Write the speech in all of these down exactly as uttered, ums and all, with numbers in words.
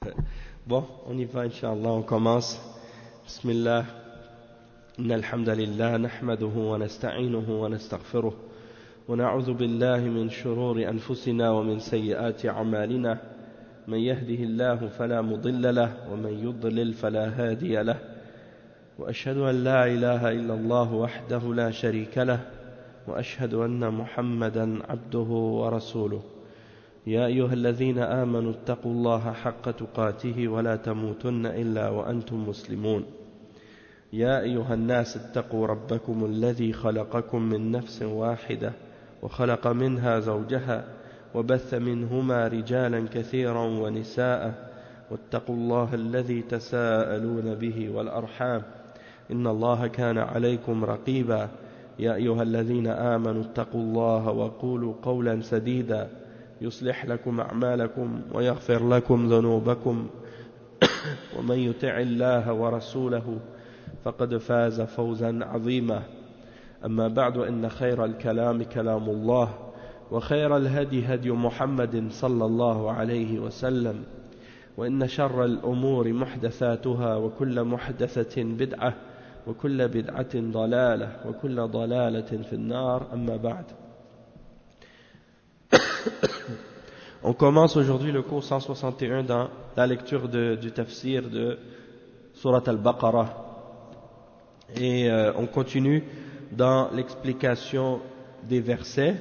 Bon, on y va, Inch'Allah, on commence. Bismillah. إن الحمد لله نحمده ونستعينه ونستغفره ونعوذ بالله من شرور أنفسنا ومن سيئات أعمالنا من يهده الله فلا مضل له ومن يضلل فلا هادي له وأشهد أن لا إله إلا الله وحده لا شريك له وأشهد أن محمدا عبده ورسوله يا أيها الذين آمنوا اتقوا الله حق تقاته ولا تموتن إلا وأنتم مسلمون يا أيها الناس اتقوا ربكم الذي خلقكم من نفس واحدة وخلق منها زوجها وبث منهما رجالا كثيرا ونساء واتقوا الله الذي تساءلون به والأرحام إن الله كان عليكم رقيبا يا أيها الذين آمنوا اتقوا الله وقولوا قولا سديدا يصلح لكم أعمالكم ويغفر لكم ذنوبكم ومن يطع الله ورسوله فقد فاز فوزا عظيما أما بعد إن خير الكلام كلام الله وخير الهدي هدي محمد صلى الله عليه وسلم وإن شر الأمور محدثاتها وكل محدثة بدعة وكل بدعة ضلالة وكل ضلالة في النار أما بعد. On commence aujourd'hui le cours cent soixante et un dans la lecture de, du tafsir de Surat al-Baqarah. Et euh, on continue dans l'explication des versets.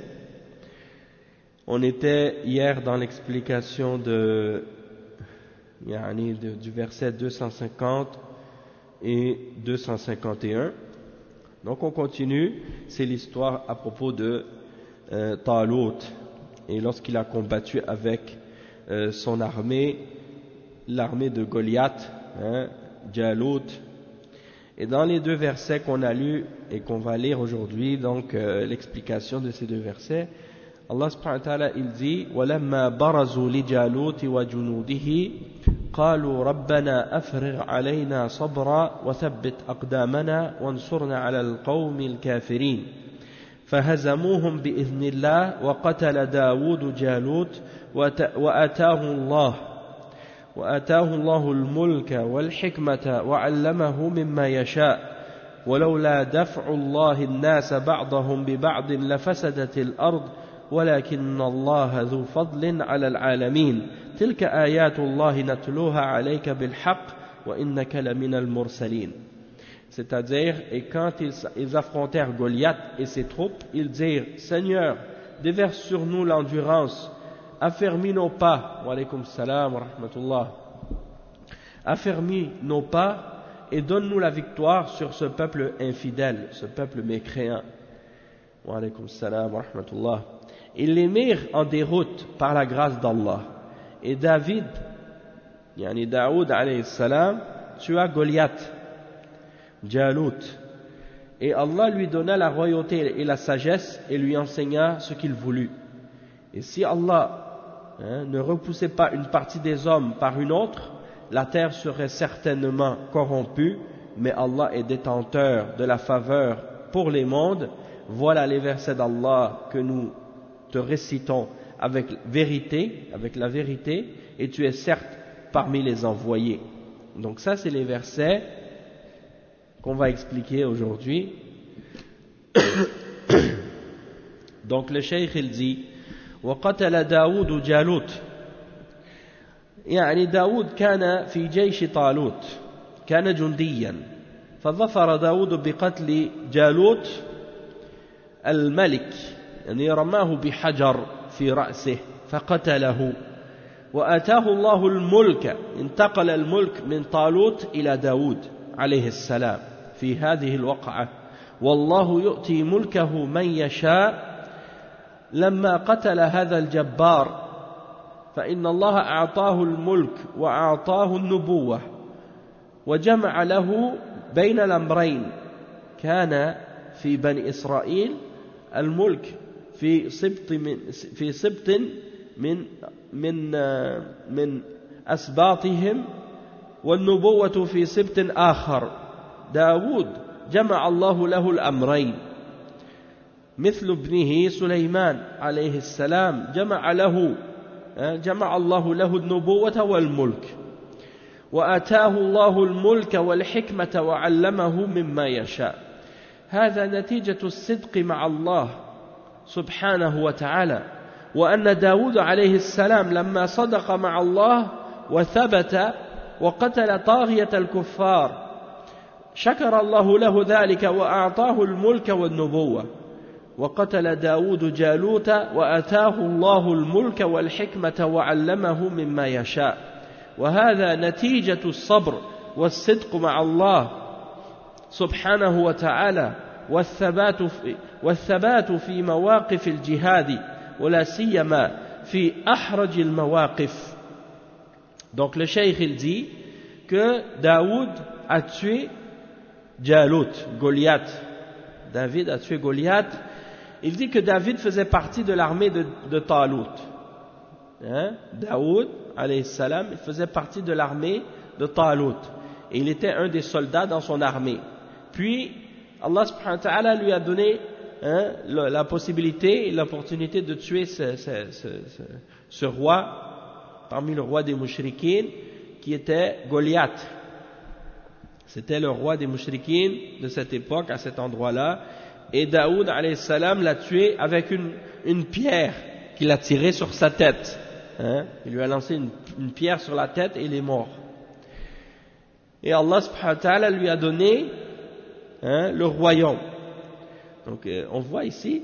On était hier dans l'explication de, yani de, du verset deux cent cinquante et deux cent cinquante et un. Donc on continue, c'est l'histoire à propos de euh, Talut. Et lorsqu'il a combattu avec euh, son armée, l'armée de Goliath, hein, Jalut. Et dans les deux versets qu'on a lus et qu'on va lire aujourd'hui, donc euh, l'explication de ces deux versets, Allah subhanahu wa ta'ala il dit وَلَمَّا بَرَزُوا لِجَالُوتِ وَجُنُودِهِ قَالُوا رَبَّنَا أَفْرِغْ عَلَيْنَا صَبْرًا وَثَبِّتْ أَقْدَامَنَا وَانصُرْنَا عَلَى الْقَوْمِ الْكَافِرِينَ فهزموهم بإذن الله وقتل داود جالوت وآتاه الله وآتاه الله الملك والحكمة وعلمه مما يشاء ولولا دفع الله الناس بعضهم ببعض لفسدت الأرض ولكن الله ذو فضل على العالمين تلك آيات الله نتلوها عليك بالحق وإنك لمن المرسلين. C'est-à-dire, et quand ils, ils affrontèrent Goliath et ses troupes, ils dirent, Seigneur, déverse sur nous l'endurance, affermis nos pas, wa alaykum salam wa rahmatullah, affermis nos pas et donne-nous la victoire sur ce peuple infidèle, ce peuple mécréant, wa alaykum salam wa rahmatullah. Ils les mirent en déroute par la grâce d'Allah. Et David, yani Daoud alayhi salam, tua Goliath, Jalut, et Allah lui donna la royauté et la sagesse et lui enseigna ce qu'il voulut. Et si Allah hein, ne repoussait pas une partie des hommes par une autre, la terre serait certainement corrompue, mais Allah est détenteur de la faveur pour les mondes. Voilà les versets d'Allah que nous te récitons avec vérité, avec la vérité, et tu es certes parmi les envoyés. Donc ça c'est les versets qu'on va expliquer aujourd'hui. Donc le cheikh il dit وقتل داود جالوت يعني داود كان في جيش طالوت كان جنديا فظفر داود بقتل جالوت الملك يعني رماه بحجر في رأسه فقتله وآتاه الله الملك انتقل الملك من طالوت إلى داود عليه السلام في هذه الوقعة والله يؤتي ملكه من يشاء لما قتل هذا الجبار فإن الله أعطاه الملك وأعطاه النبوة وجمع له بين الأمرين كان في بني إسرائيل الملك في سبط من في سبط من من من أسباطهم والنبوة في سبط آخر داود جمع الله له الأمرين مثل ابنه سليمان عليه السلام جمع له جمع الله له النبوة والملك وآتاه الله الملك والحكمة وعلمه مما يشاء. هذا نتيجة الصدق مع الله سبحانه وتعالى. وأن داود عليه السلام لما صدق مع الله وثبت وقتل طاغية الكفار شكر الله له ذلك وأعطاه الملك والنبوة. وقتل داود جالوت وآتاه الله الملك والحكمة وعلمه مما يشاء. وهذا نتيجة الصبر والصدق مع الله سبحانه وتعالى والثبات في, والثبات في مواقف الجهاد ولا سيما في أحرج المواقف. Donc le cheikh il dit que Daoud a tué Jalut, Goliath. David a tué Goliath. Il dit que David faisait partie de l'armée de, de Talut. Hein? Daoud, alayhi salam, il faisait partie de l'armée de Talut. Et il était un des soldats dans son armée. Puis, Allah subhanahu wa ta'ala lui a donné hein, la, la possibilité et l'opportunité de tuer ce, ce, ce, ce, ce roi, parmi le roi des mouchriquines, qui était Goliath. C'était le roi des mouchriquines de cette époque, à cet endroit-là. Et Daoud, alayhi salam, l'a tué avec une, une pierre qu'il a tirée sur sa tête. Hein? Il lui a lancé une, une pierre sur la tête et il est mort. Et Allah subhanahu wa ta'ala lui a donné hein, le royaume. Donc euh, on voit ici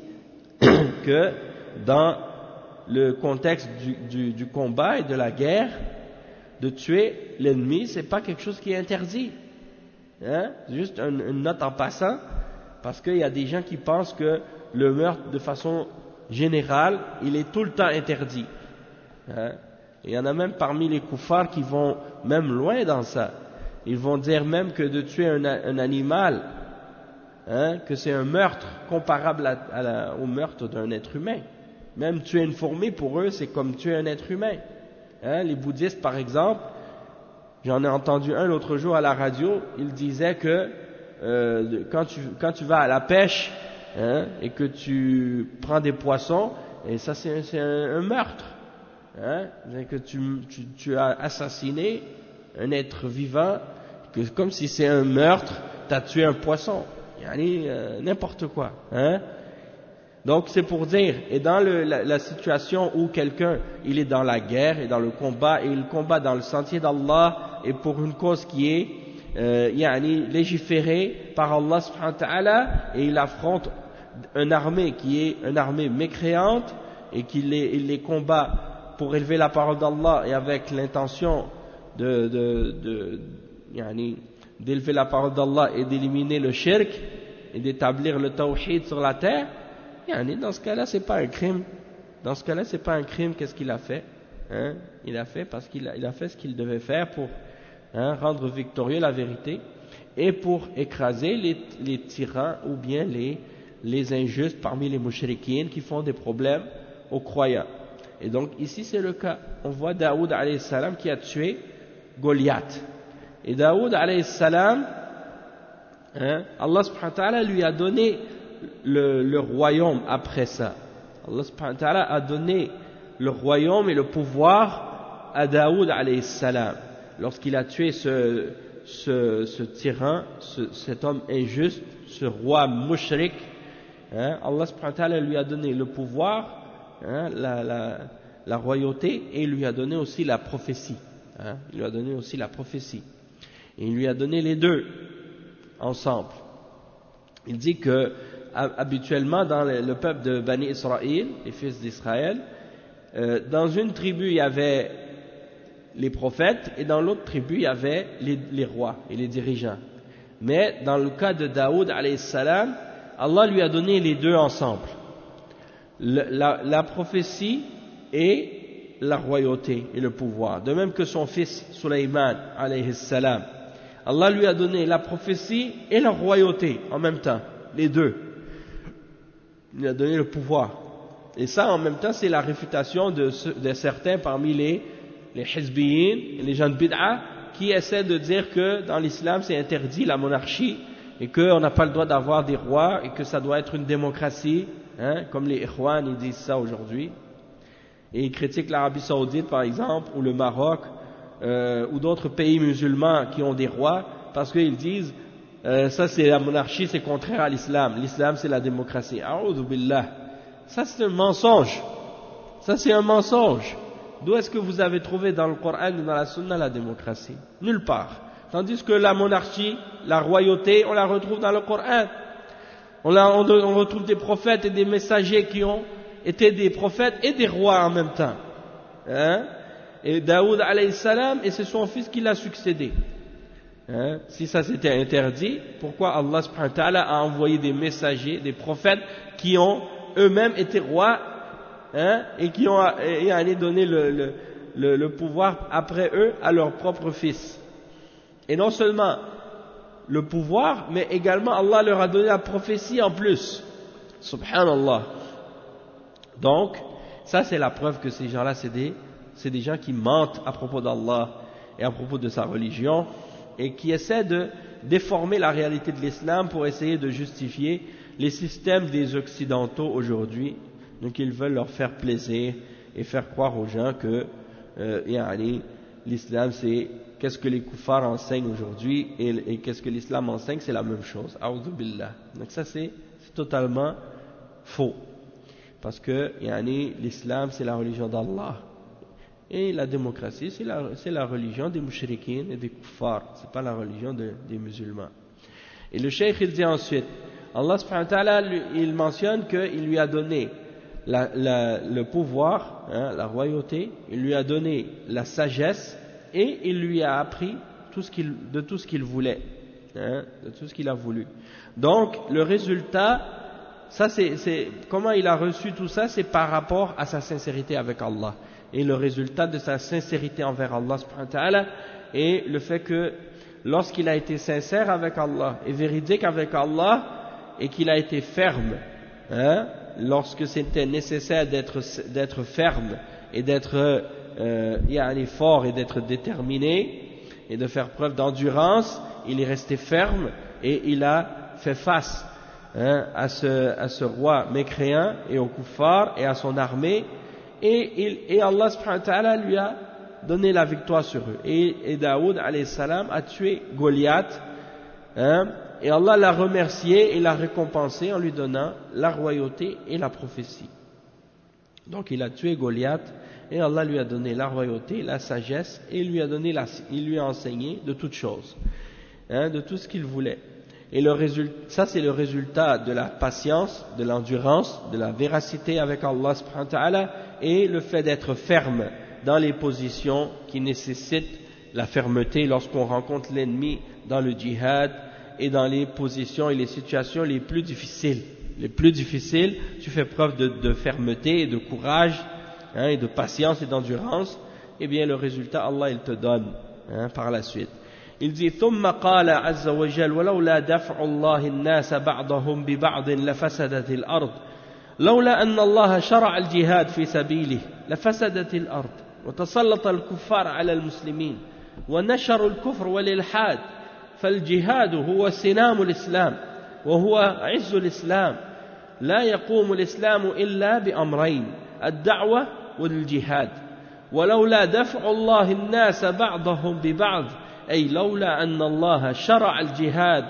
que dans le contexte du, du, du combat et de la guerre, de tuer l'ennemi, c'est pas quelque chose qui est interdit. Hein? Juste une, une note en passant, parce qu'il y a des gens qui pensent que le meurtre de façon générale, il est tout le temps interdit. Hein? Il y en a même parmi les koufars qui vont même loin dans ça. Ils vont dire même que de tuer un, un animal, hein, que c'est un meurtre comparable à, à la, au meurtre d'un être humain. Même tuer une fourmi, pour eux, c'est comme tuer un être humain. Hein? Les bouddhistes, par exemple, j'en ai entendu un l'autre jour à la radio, il disait que euh, quand, tu, quand tu vas à la pêche hein, et que tu prends des poissons, et ça c'est, c'est un, un meurtre. Hein, que tu, tu, tu as assassiné un être vivant, que comme si c'est un meurtre, tu as tué un poisson, yani, euh, n'importe quoi. Hein. Donc c'est pour dire, et dans le, la, la situation où quelqu'un il est dans la guerre et dans le combat, et il combat dans le sentier d'Allah et pour une cause qui est euh, yani, légiférée par Allah subhanahu wa ta'ala, et il affronte une armée qui est une armée mécréante et qu'il les, il les combat pour élever la parole d'Allah et avec l'intention de, de, de, yani, d'élever la parole d'Allah et d'éliminer le shirk et d'établir le tawhid sur la terre, yani, dans ce cas-là c'est pas un crime. Dans ce cas-là c'est pas un crime. Qu'est-ce qu'il a fait hein? Il a fait parce qu'il a, il a fait ce qu'il devait faire pour hein, rendre victorieux la vérité et pour écraser les, les tyrans ou bien les, les injustes parmi les mouchriquines qui font des problèmes aux croyants. Et donc ici c'est le cas. On voit Daoud alayhi salam qui a tué Goliath. Et Daoud alayhi salam, hein, Allah subhanahu wa ta'ala lui a donné le, le royaume après ça. Allah subhanahu wa ta'ala a donné le royaume et le pouvoir à Daoud alayhi salam. Lorsqu'il a tué ce, ce, ce tyran, ce, cet homme injuste, ce roi mushrik, hein, Allah subhanahu wa ta'ala lui a donné le pouvoir, Hein, la, la, la royauté, et il lui a donné aussi la prophétie. Hein, il lui a donné aussi la prophétie. Et il lui a donné les deux ensemble. Il dit que habituellement dans le, le peuple de Bani Israël, les fils d'Israël, euh, dans une tribu il y avait les prophètes et dans l'autre tribu il y avait les, les rois et les dirigeants. Mais dans le cas de Daoud alayhi salam, Allah lui a donné les deux ensemble. Le, la, la prophétie et la royauté et le pouvoir. De même que son fils Sulayman alayhi salam. Allah lui a donné la prophétie et la royauté en même temps, les deux. Il lui a donné le pouvoir. Et ça en même temps c'est la réfutation de, de certains parmi les, les hizbiyin, les gens de bid'a, qui essaient de dire que dans l'islam c'est interdit la monarchie et qu'on n'a pas le droit d'avoir des rois et que ça doit être une démocratie. Hein, comme les Ikhwan ils disent ça aujourd'hui, et ils critiquent l'Arabie Saoudite par exemple ou le Maroc euh, ou d'autres pays musulmans qui ont des rois, parce qu'ils disent euh, ça c'est la monarchie, c'est contraire à l'islam, l'islam c'est la démocratie. A'udhu billah. Ça c'est un mensonge, ça c'est un mensonge. D'où est-ce que vous avez trouvé dans le Coran et dans la Sunna la démocratie? Nulle part. Tandis que la monarchie, la royauté, on la retrouve dans le Coran. On, la, on, on retrouve des prophètes et des messagers qui ont été des prophètes et des rois en même temps. Hein? Et Daoud alayhi salam, et c'est son fils qui l'a succédé. Hein? Si ça s'était interdit, pourquoi Allah subhanahu wa ta'ala a envoyé des messagers, des prophètes qui ont eux-mêmes été rois, hein? Et qui ont et allé donner le, le, le, le pouvoir après eux à leur propre fils. Et non seulement le pouvoir, mais également Allah leur a donné la prophétie en plus. Subhanallah. Donc, ça c'est la preuve que ces gens-là, c'est des, c'est des gens qui mentent à propos d'Allah et à propos de sa religion, et qui essaient de déformer la réalité de l'islam pour essayer de justifier les systèmes des occidentaux aujourd'hui. Donc ils veulent leur faire plaisir et faire croire aux gens que euh, yani, l'islam c'est qu'est-ce que les kuffars enseignent aujourd'hui et, et qu'est-ce que l'islam enseigne, c'est la même chose. A'udhu billah. Donc ça c'est, c'est totalement faux. Parce que yani, l'islam c'est la religion d'Allah. Et la démocratie c'est la, c'est la religion des mushrikines et des kuffars. C'est pas la religion de, des musulmans. Et le cheikh il dit ensuite, Allah subhanahu wa ta'ala il mentionne qu'il lui a donné la, la, le pouvoir, hein, la royauté, il lui a donné la sagesse et il lui a appris tout ce qu'il, de tout ce qu'il voulait, hein, de tout ce qu'il a voulu. Donc le résultat, ça c'est, c'est comment il a reçu tout ça, c'est par rapport à sa sincérité avec Allah. Et le résultat de sa sincérité envers Allah subhanahu wa ta'ala est le fait que lorsqu'il a été sincère avec Allah et véridique avec Allah et qu'il a été ferme, hein, lorsque c'était nécessaire d'être, d'être ferme et d'être euh, yani fort et d'être déterminé et de faire preuve d'endurance, il est resté ferme et il a fait face hein, à, ce, à ce roi mécréant et au kuffar et à son armée, et, il, et Allah subhanahu wa ta'ala lui a donné la victoire sur eux. Et, et Daoud alayhi salam a tué Goliath, hein, et Allah l'a remercié et l'a récompensé en lui donnant la royauté et la prophétie. Donc il a tué Goliath et Allah lui a donné la royauté, la sagesse, et il lui a donné la, il lui a enseigné de toutes choses, hein, de tout ce qu'il voulait. Et le résultat, ça c'est le résultat de la patience, de l'endurance, de la véracité avec Allah subhanahu wa ta'ala, et le fait d'être ferme dans les positions qui nécessitent la fermeté lorsqu'on rencontre l'ennemi dans le djihad et dans les positions et les situations les plus difficiles. Les plus difficiles, tu fais preuve de, de fermeté et de courage, hein, et de patience et d'endurance, et bien le résultat Allah il te donne, hein, par la suite. Il dit ثم قال عز وجل ولولا دفع الله الناس بعضهم ببعض لفسدت الأرض لولا أن الله شرع الجهاد في سبيله لفسدت الأرض وتسلط الكفار على المسلمين ونشروا الكفر والإلحاد فالجهاد هو سنام الإسلام وهو عز الإسلام لا يقوم الإسلام إلا بأمرين الدعوة والجهاد ولولا دفع الله الناس بعضهم ببعض أي لولا أن الله شرع الجهاد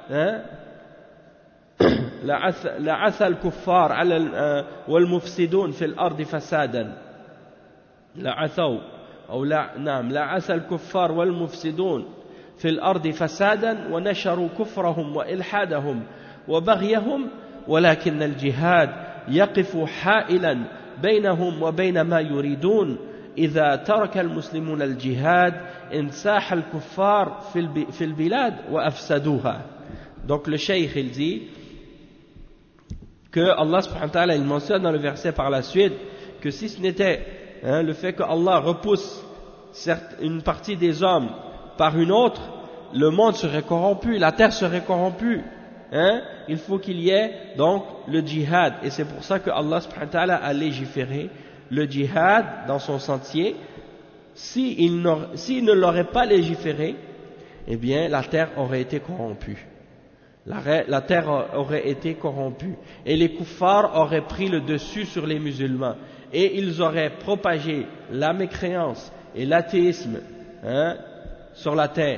لعثى الكفار على والمفسدون في الأرض فسادا لعثوا أو لا نعم لعثى الكفار والمفسدون في الأرض فسادا ونشروا كفرهم وإلحادهم وبغيهم ولكن الجهاد يقف حائلا بينهم وبين ما يريدون إذا ترك المسلمون الجهاد انساح الكفار في البلاد وأفسدوها. Donc le cheikh il dit que Allah subhanahu wa ta'ala il mentionne dans le verset par la suite que si ce n'était hein, le fait que Allah repousse certes, une partie des hommes par une autre, le monde serait corrompu, la terre serait corrompue. Hein? Il faut qu'il y ait donc le djihad, et c'est pour ça que Allah subhanahu wa ta'ala a légiféré le djihad dans son sentier. S'il si ne l'aurait pas légiféré, eh bien la terre aurait été corrompue. La, la terre aurait été corrompue et les kuffars auraient pris le dessus sur les musulmans et ils auraient propagé la mécréance et l'athéisme hein, sur la terre.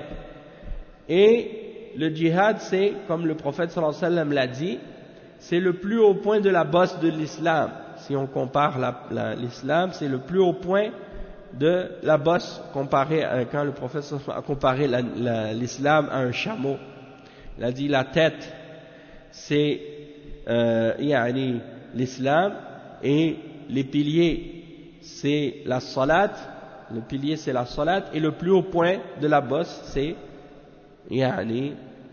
Et le djihad, c'est, comme le prophète sallallahu alayhi wa sallam l'a dit, c'est le plus haut point de la bosse de l'islam. Si on compare la, la, l'islam, c'est le plus haut point de la bosse comparé à, quand le prophète sallallahu alayhi wa sallam a comparé la, la, l'islam à un chameau. Il a dit la tête, c'est euh, yani, l'islam, et les piliers, c'est la salat, le pilier c'est la salat, et le plus haut point de la bosse, c'est yani,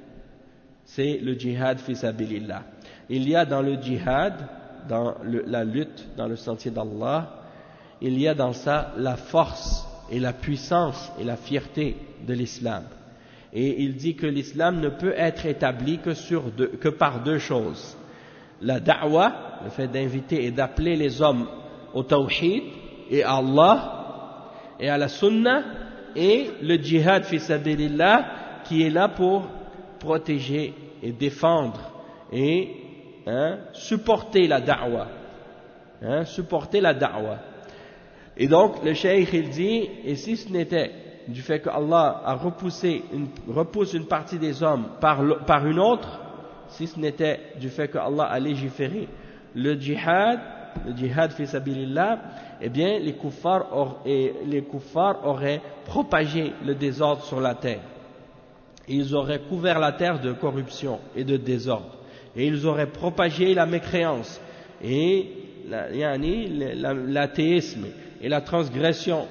c'est le djihad fi sabilillah. Il y a dans le djihad, dans le, la lutte dans le sentier d'Allah, il y a dans ça la force et la puissance et la fierté de l'islam. Et il dit que l'islam ne peut être établi que, sur deux, que par deux choses. La da'wa, le fait d'inviter et d'appeler les hommes au tawhid et à Allah et à la sunna, et le djihad fi sabilillah qui est là pour protéger et défendre et hein, supporter la da'wa. Hein, supporter la da'wa. Et donc le cheikh il dit, et si ce n'était du fait que Allah a repoussé une, repousse une partie des hommes par, le, par une autre, si ce n'était du fait que Allah a légiféré le djihad, le djihad fi sabilillah, eh bien les kuffars, or, et les kuffars auraient propagé le désordre sur la terre. Et ils auraient couvert la terre de corruption et de désordre. Et ils auraient propagé la mécréance et la, yani, la, l'athéisme et la transgression.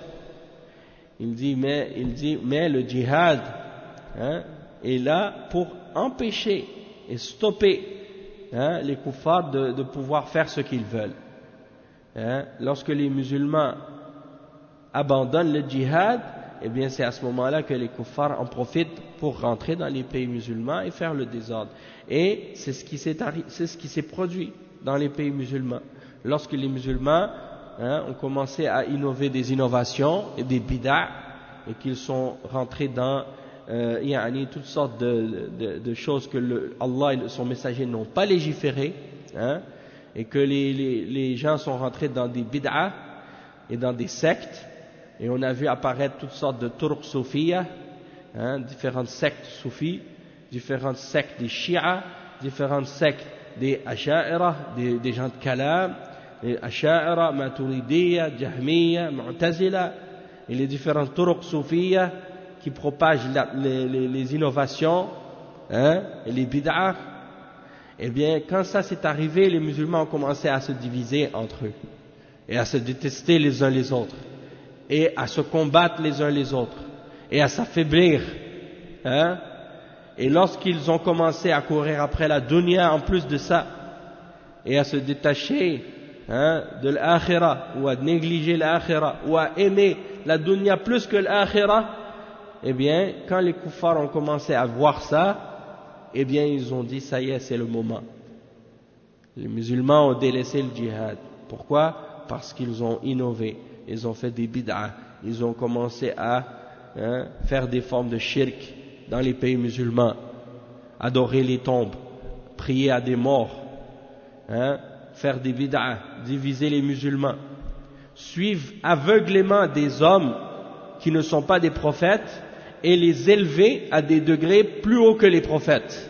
Il dit, mais, il dit, mais le djihad hein, est là pour empêcher et stopper hein, les kuffars de, de pouvoir faire ce qu'ils veulent. Hein, lorsque les musulmans abandonnent le djihad, eh bien c'est à ce moment-là que les kuffars en profitent pour rentrer dans les pays musulmans et faire le désordre. Et c'est ce qui s'est, c'est ce qui s'est produit dans les pays musulmans. Lorsque les musulmans hein, ont commencé à innover des innovations et des bid'a, et qu'ils sont rentrés dans euh, yani, toutes sortes de, de, de choses que le, Allah et son messager n'ont pas légiférées, hein, et que les, les, les gens sont rentrés dans des bid'a et dans des sectes, et on a vu apparaître toutes sortes de turq soufiyya, hein, différentes sectes soufis, différentes sectes des shi'a, différentes sectes des asha'ira, des, des gens de kalam, les asha'ira, maturidiyya, jahmiyya, mu'tazila, et les différentes turq soufiyya qui propagent la, les, les, les innovations hein, et les bid'ah. Eh bien, quand ça s'est arrivé, les musulmans ont commencé à se diviser entre eux et à se détester les uns les autres et à se combattre les uns les autres et à s'affaiblir. Hein? Et lorsqu'ils ont commencé à courir après la dunya en plus de ça et à se détacher hein, de l'akhira ou à négliger l'akhira ou à aimer la dunya plus que l'akhira, eh bien, quand les kuffars ont commencé à voir ça, eh bien, ils ont dit, ça y est, c'est le moment. Les musulmans ont délaissé le djihad. Pourquoi? Parce qu'ils ont innové, ils ont fait des bid'ah, ils ont commencé à hein, faire des formes de shirk dans les pays musulmans, adorer les tombes, prier à des morts, hein, faire des bid'ah, diviser les musulmans, suivre aveuglément des hommes qui ne sont pas des prophètes et les élever à des degrés plus hauts que les prophètes.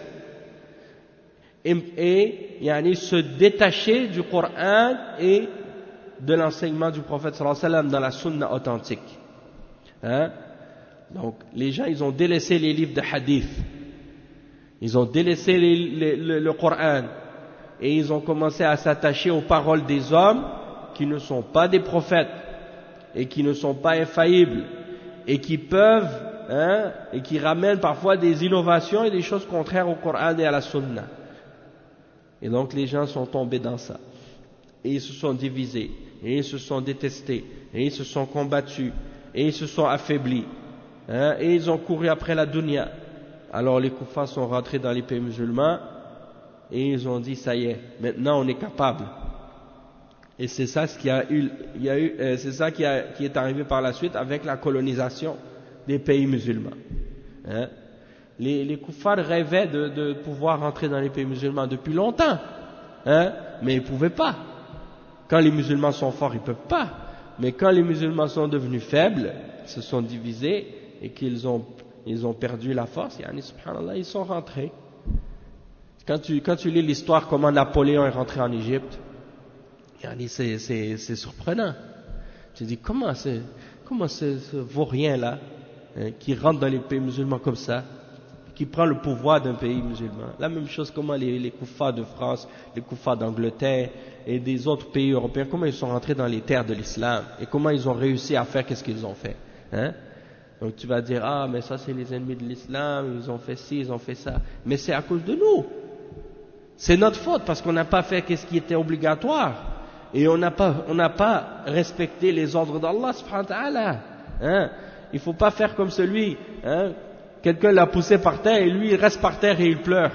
Et, et yani, se détacher du Coran et de l'enseignement du prophète sallallahu alayhi wa sallam dans la sunna authentique. Hein? Donc, les gens, ils ont délaissé les livres de hadith. Ils ont délaissé les, les, le, le Coran. Et ils ont commencé à s'attacher aux paroles des hommes qui ne sont pas des prophètes et qui ne sont pas infaillibles et qui peuvent Hein, et qui ramènent parfois des innovations et des choses contraires au Coran et à la Sunna. Et donc les gens sont tombés dans ça. Et ils se sont divisés, et ils se sont détestés, et ils se sont combattus, et ils se sont affaiblis. Hein, et ils ont couru après la dunya. Alors les kuffars sont rentrés dans les pays musulmans, et ils ont dit, ça y est, maintenant on est capable. Et c'est ça ce qui a eu, il y a eu, euh, c'est ça qui, a, qui est arrivé par la suite avec la colonisation des pays musulmans. Hein? Les, les kuffars rêvaient de, de pouvoir rentrer dans les pays musulmans depuis longtemps, hein? Mais ils ne pouvaient pas. Quand les musulmans sont forts, ils ne peuvent pas. Mais quand les musulmans sont devenus faibles, ils se sont divisés, et qu'ils ont, ils ont perdu la force, yani, subhanallah, ils sont rentrés. Quand tu, quand tu lis l'histoire comment Napoléon est rentré en Égypte, yani, c'est, c'est, c'est surprenant. Tu te dis comment c'est, comment c'est ce vaurien là, hein, qui rentre dans les pays musulmans comme ça, qui prend le pouvoir d'un pays musulman. La même chose, comment les, les koufars de France, les koufars d'Angleterre et des autres pays européens, comment ils sont rentrés dans les terres de l'islam et comment ils ont réussi à faire qu'est-ce qu'ils ont fait. Hein? Donc tu vas dire, ah mais ça c'est les ennemis de l'islam, ils ont fait ci, ils ont fait ça. Mais c'est à cause de nous. C'est notre faute parce qu'on n'a pas fait qu'est-ce qui était obligatoire et on n'a pas, on n'a pas respecté les ordres d'Allah subhanahu wa ta'ala. Hein? Il ne faut pas faire comme celui, hein? Quelqu'un l'a poussé par terre et lui il reste par terre et il pleure.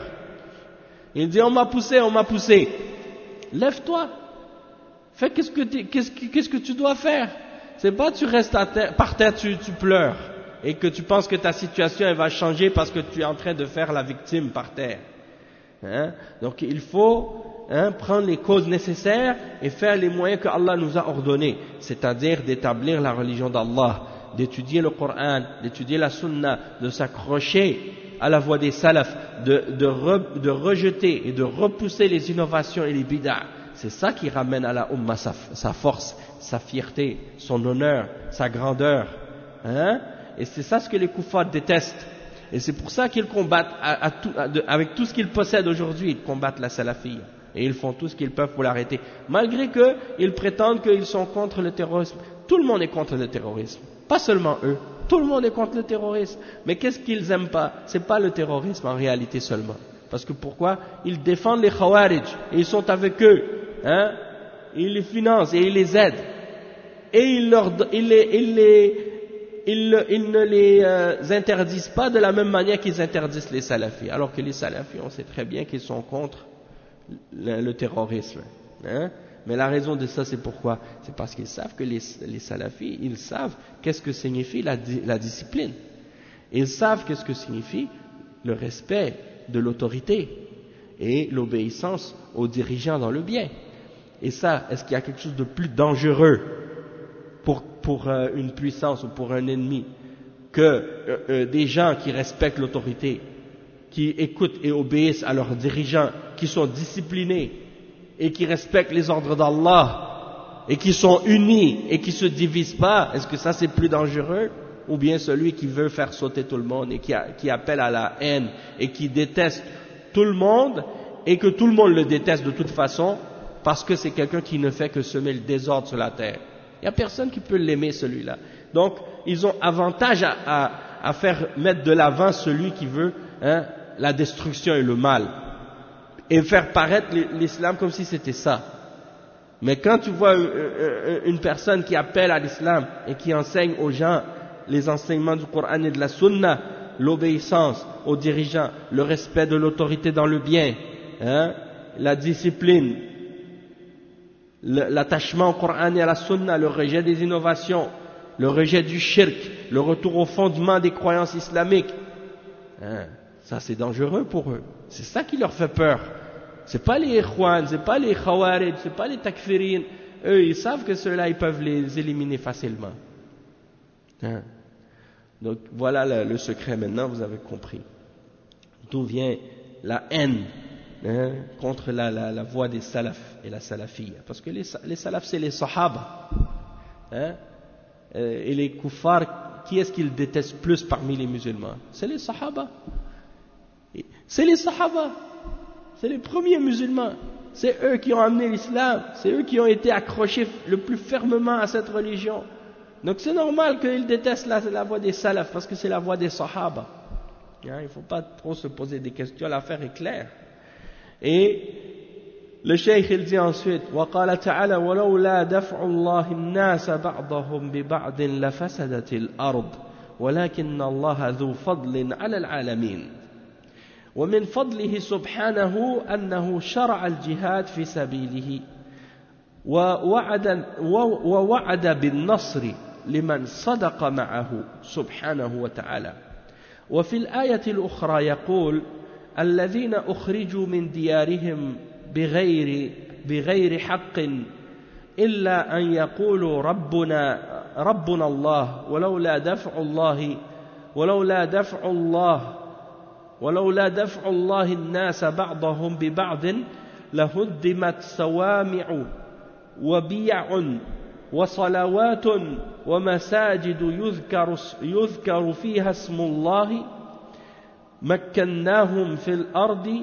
Il dit on m'a poussé, on m'a poussé. Lève-toi. Fais qu'est-ce que, qu'est-ce que, qu'est-ce que tu dois faire. C'est pas tu restes à terre, par terre, tu, tu pleures et que tu penses que ta situation elle va changer parce que tu es en train de faire la victime par terre. Hein? Donc il faut hein, prendre les causes nécessaires et faire les moyens que Allah nous a ordonnés, c'est-à-dire d'établir la religion d'Allah, d'étudier le Coran, d'étudier la Sunna, de s'accrocher à la voie des salafs, de, de, re, de rejeter et de repousser les innovations et les bid'ah. C'est ça qui ramène à la Ummah sa, sa force, sa fierté, son honneur, sa grandeur. Hein? Et c'est ça ce que les koufars détestent. Et c'est pour ça qu'ils combattent, à, à tout, à, de, avec tout ce qu'ils possèdent aujourd'hui, ils combattent la salafiyya. Et ils font tout ce qu'ils peuvent pour l'arrêter. Malgré qu'ils prétendent qu'ils sont contre le terrorisme. Tout le monde est contre le terrorisme. Pas seulement eux. Tout le monde est contre le terrorisme. Mais qu'est-ce qu'ils aiment pas? C'est pas le terrorisme en réalité seulement. Parce que pourquoi? Ils défendent les Khawarij. Et ils sont avec eux. Hein? Ils les financent et ils les aident. Et ils, leur, ils, les, ils, les, ils, ils ne les euh, interdisent pas de la même manière qu'ils interdisent les salafis. Alors que les salafis, on sait très bien qu'ils sont contre le, le terrorisme. Hein? Mais la raison de ça, c'est pourquoi? C'est parce qu'ils savent que les, les salafis, ils savent qu'est-ce que signifie la, la discipline. Ils savent qu'est-ce que signifie le respect de l'autorité et l'obéissance aux dirigeants dans le bien. Et ça, est-ce qu'il y a quelque chose de plus dangereux pour, pour euh, une puissance ou pour un ennemi que euh, euh, des gens qui respectent l'autorité, qui écoutent et obéissent à leurs dirigeants, qui sont disciplinés et qui respectent les ordres d'Allah et qui sont unis et qui se divisent pas? Est-ce que ça c'est plus dangereux? Ou bien celui qui veut faire sauter tout le monde et qui, a, qui appelle à la haine et qui déteste tout le monde et que tout le monde le déteste de toute façon parce que c'est quelqu'un qui ne fait que semer le désordre sur la terre? Il n'y a personne qui peut l'aimer celui-là. Donc ils ont avantage à, à, à faire mettre de l'avant celui qui veut hein, la destruction et le mal et faire paraître l'islam comme si c'était ça. Mais quand tu vois une personne qui appelle à l'islam et qui enseigne aux gens les enseignements du Coran et de la Sunna, l'obéissance aux dirigeants, le respect de l'autorité dans le bien, hein, la discipline, l'attachement au Coran et à la Sunna, le rejet des innovations, le rejet du shirk, le retour au fondement des croyances islamiques, hein, ça c'est dangereux pour eux. C'est ça qui leur fait peur. C'est pas les Ikhwan, c'est pas les Khawarij, c'est pas les Takfirin. Eux, ils savent que ceux-là, ils peuvent les éliminer facilement. Hein? Donc voilà le, le secret maintenant, vous avez compris. D'où vient la haine hein, contre la, la, la voie des salafs et la salafiyya. Parce que les, les salafs, c'est les sahaba. Hein? Et les kuffars, qui est-ce qu'ils détestent plus parmi les musulmans? C'est les sahaba. C'est les sahaba, c'est les premiers musulmans, c'est eux qui ont amené l'islam, c'est eux qui ont été accrochés le plus fermement à cette religion. Donc c'est normal qu'ils détestent la, la voie des salafs, parce que c'est la voie des sahaba. Hein, il ne faut pas trop se poser des questions, l'affaire est claire. Et le cheikh il dit ensuite, وَقَالَ تَعَالَى وَلَوْلَا دَفْعُ اللَّهِ النَّاسَ بَعْضَهُمْ بِبَعْضٍ لَفَسَدَتِ الْأَرْضِ وَلَكِنَّ اللَّهَ ذُو فَضْلٍ عَلَى الْعَالَمِينَ. ومن فضله سبحانه أنه شرع الجهاد في سبيله ووعد, ووعد بالنصر لمن صدق معه سبحانه وتعالى. وفي الآية الأخرى يقول الذين أخرجوا من ديارهم بغير, بغير حق إلا أن يقولوا ربنا, ربنا الله ولولا دفع الله ولولا دفع الله ولولا دفع الله الناس بعضهم ببعض لهدمت صوامع وبيع وصلوات ومساجد يذكر, يذكر فيها اسم الله مكناهم في الأرض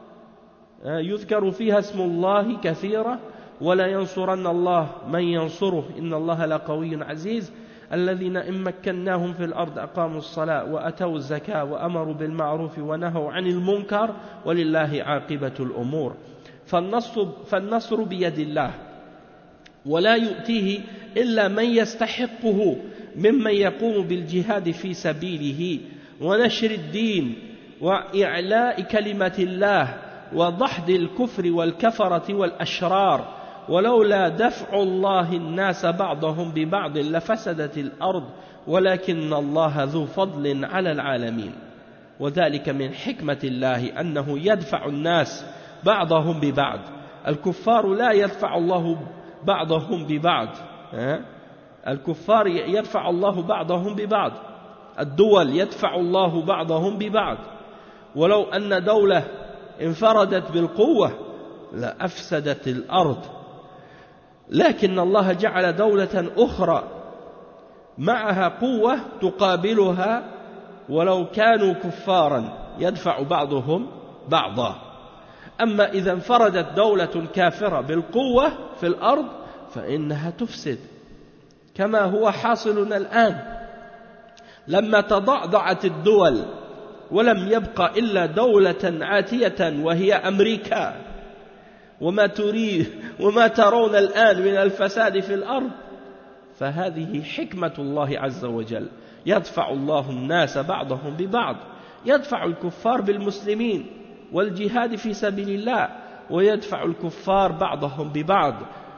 يذكر فيها اسم الله كثيرا ولا ينصرن الله من ينصره إن الله لقوي عزيز الذين إن مكناهم في الأرض أقاموا الصلاة وأتوا الزكاة وأمروا بالمعروف ونهوا عن المنكر ولله عاقبة الأمور. فالنصر, فالنصر بيد الله ولا يؤتيه إلا من يستحقه ممن يقوم بالجهاد في سبيله ونشر الدين وإعلاء كلمة الله وضحد الكفر والكفرة والأشرار. ولولا دفع الله الناس بعضهم ببعض لفسدت الأرض ولكن الله ذو فضل على العالمين. وذلك من حكمة الله أنه يدفع الناس بعضهم ببعض. الكفار لا يدفع الله بعضهم ببعض، الكفار يدفع الله بعضهم ببعض، الدول يدفع الله بعضهم ببعض. ولو أن دولة انفردت بالقوة لأفسدت الأرض، لكن الله جعل دولة أخرى معها قوة تقابلها ولو كانوا كفارا يدفع بعضهم بعضا. أما إذا انفردت دولة كافرة بالقوة في الأرض فإنها تفسد كما هو حاصل الآن. لما تضعضعت الدول ولم يبقى إلا دولة عاتية وهي أمريكا وما تريد وما ترون الآن من الفساد في الأرض، فهذه حكمة الله عز وجل. يدفع الله الناس بعضهم ببعض، يدفع الكفار بالمسلمين والجهاد في سبيل الله ويدفع الكفار بعضهم ببعض،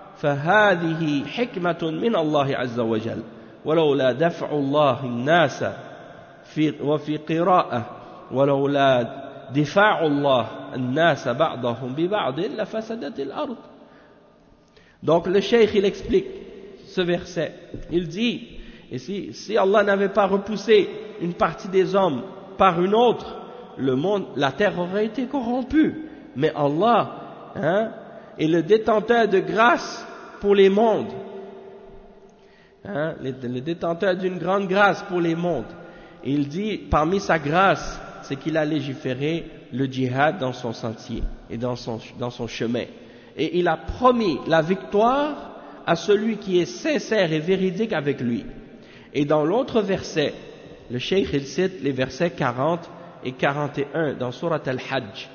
فهذه حكمة من الله عز وجل. ولولا دفع الله الناس في وفي قراءة ولولا دفاع الله الناس بعضهم ببعض لفسدت الأرض. Donc le cheikh il explique ce verset, il dit et si, si Allah n'avait pas repoussé une partie des hommes par une autre, le monde, la terre aurait été corrompue. Mais Allah hein, est le détenteur de grâce pour les mondes, hein, le, le détenteur d'une grande grâce pour les mondes. Et il dit parmi sa grâce, c'est qu'il a légiféré le djihad dans son sentier et dans son, dans son chemin. Et il a promis la victoire à celui qui est sincère et véridique avec lui. Et dans l'autre verset, le cheikh il cite les versets quarante et quarante et un dans Surat Al-Hajj.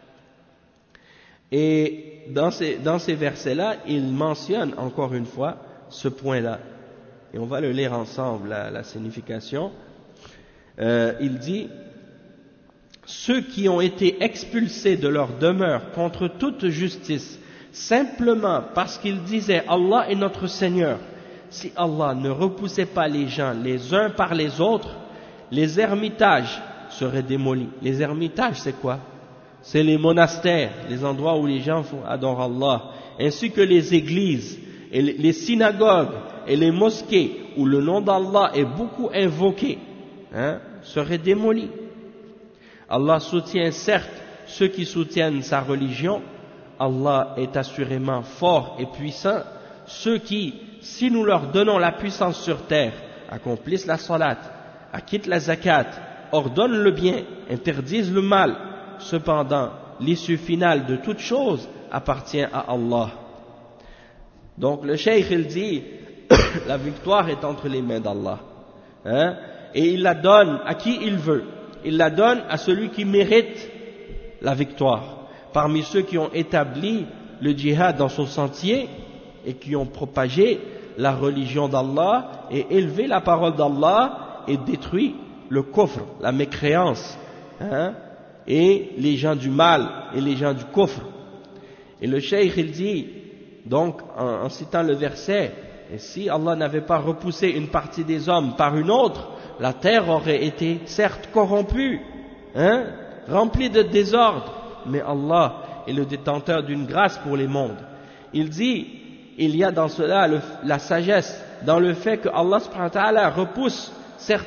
Et dans ces, dans ces versets-là, il mentionne encore une fois ce point-là. Et on va le lire ensemble, la, la signification. Euh, il dit « Ceux qui ont été expulsés de leur demeure contre toute justice, simplement parce qu'ils disaient « Allah est notre Seigneur », si Allah ne repoussait pas les gens les uns par les autres, les ermitages seraient démolis. Les ermitages, c'est quoi? C'est les monastères, les endroits où les gens adorent Allah, ainsi que les églises, et les synagogues et les mosquées où le nom d'Allah est beaucoup invoqué, hein, seraient démolis. Allah soutient certes ceux qui soutiennent sa religion. Allah est assurément fort et puissant. Ceux qui, si nous leur donnons la puissance sur terre, accomplissent la salat, acquittent la zakat, ordonnent le bien, interdisent le mal. Cependant, l'issue finale de toute chose appartient à Allah. Donc le cheikh il dit, la victoire est entre les mains d'Allah, hein, et il la donne à qui il veut. Il la donne à celui qui mérite la victoire. Parmi ceux qui ont établi le djihad dans son sentier et qui ont propagé la religion d'Allah et élevé la parole d'Allah et détruit le kufr, la mécréance, hein, et les gens du mal et les gens du kufr. Et le cheikh il dit, donc en, en citant le verset, et si Allah n'avait pas repoussé une partie des hommes par une autre, la terre aurait été certes corrompue, hein, remplie de désordre, mais Allah est le détenteur d'une grâce pour les mondes. Il dit, il y a dans cela le, la sagesse, dans le fait que Allah subhanahu wa ta'ala repousse certains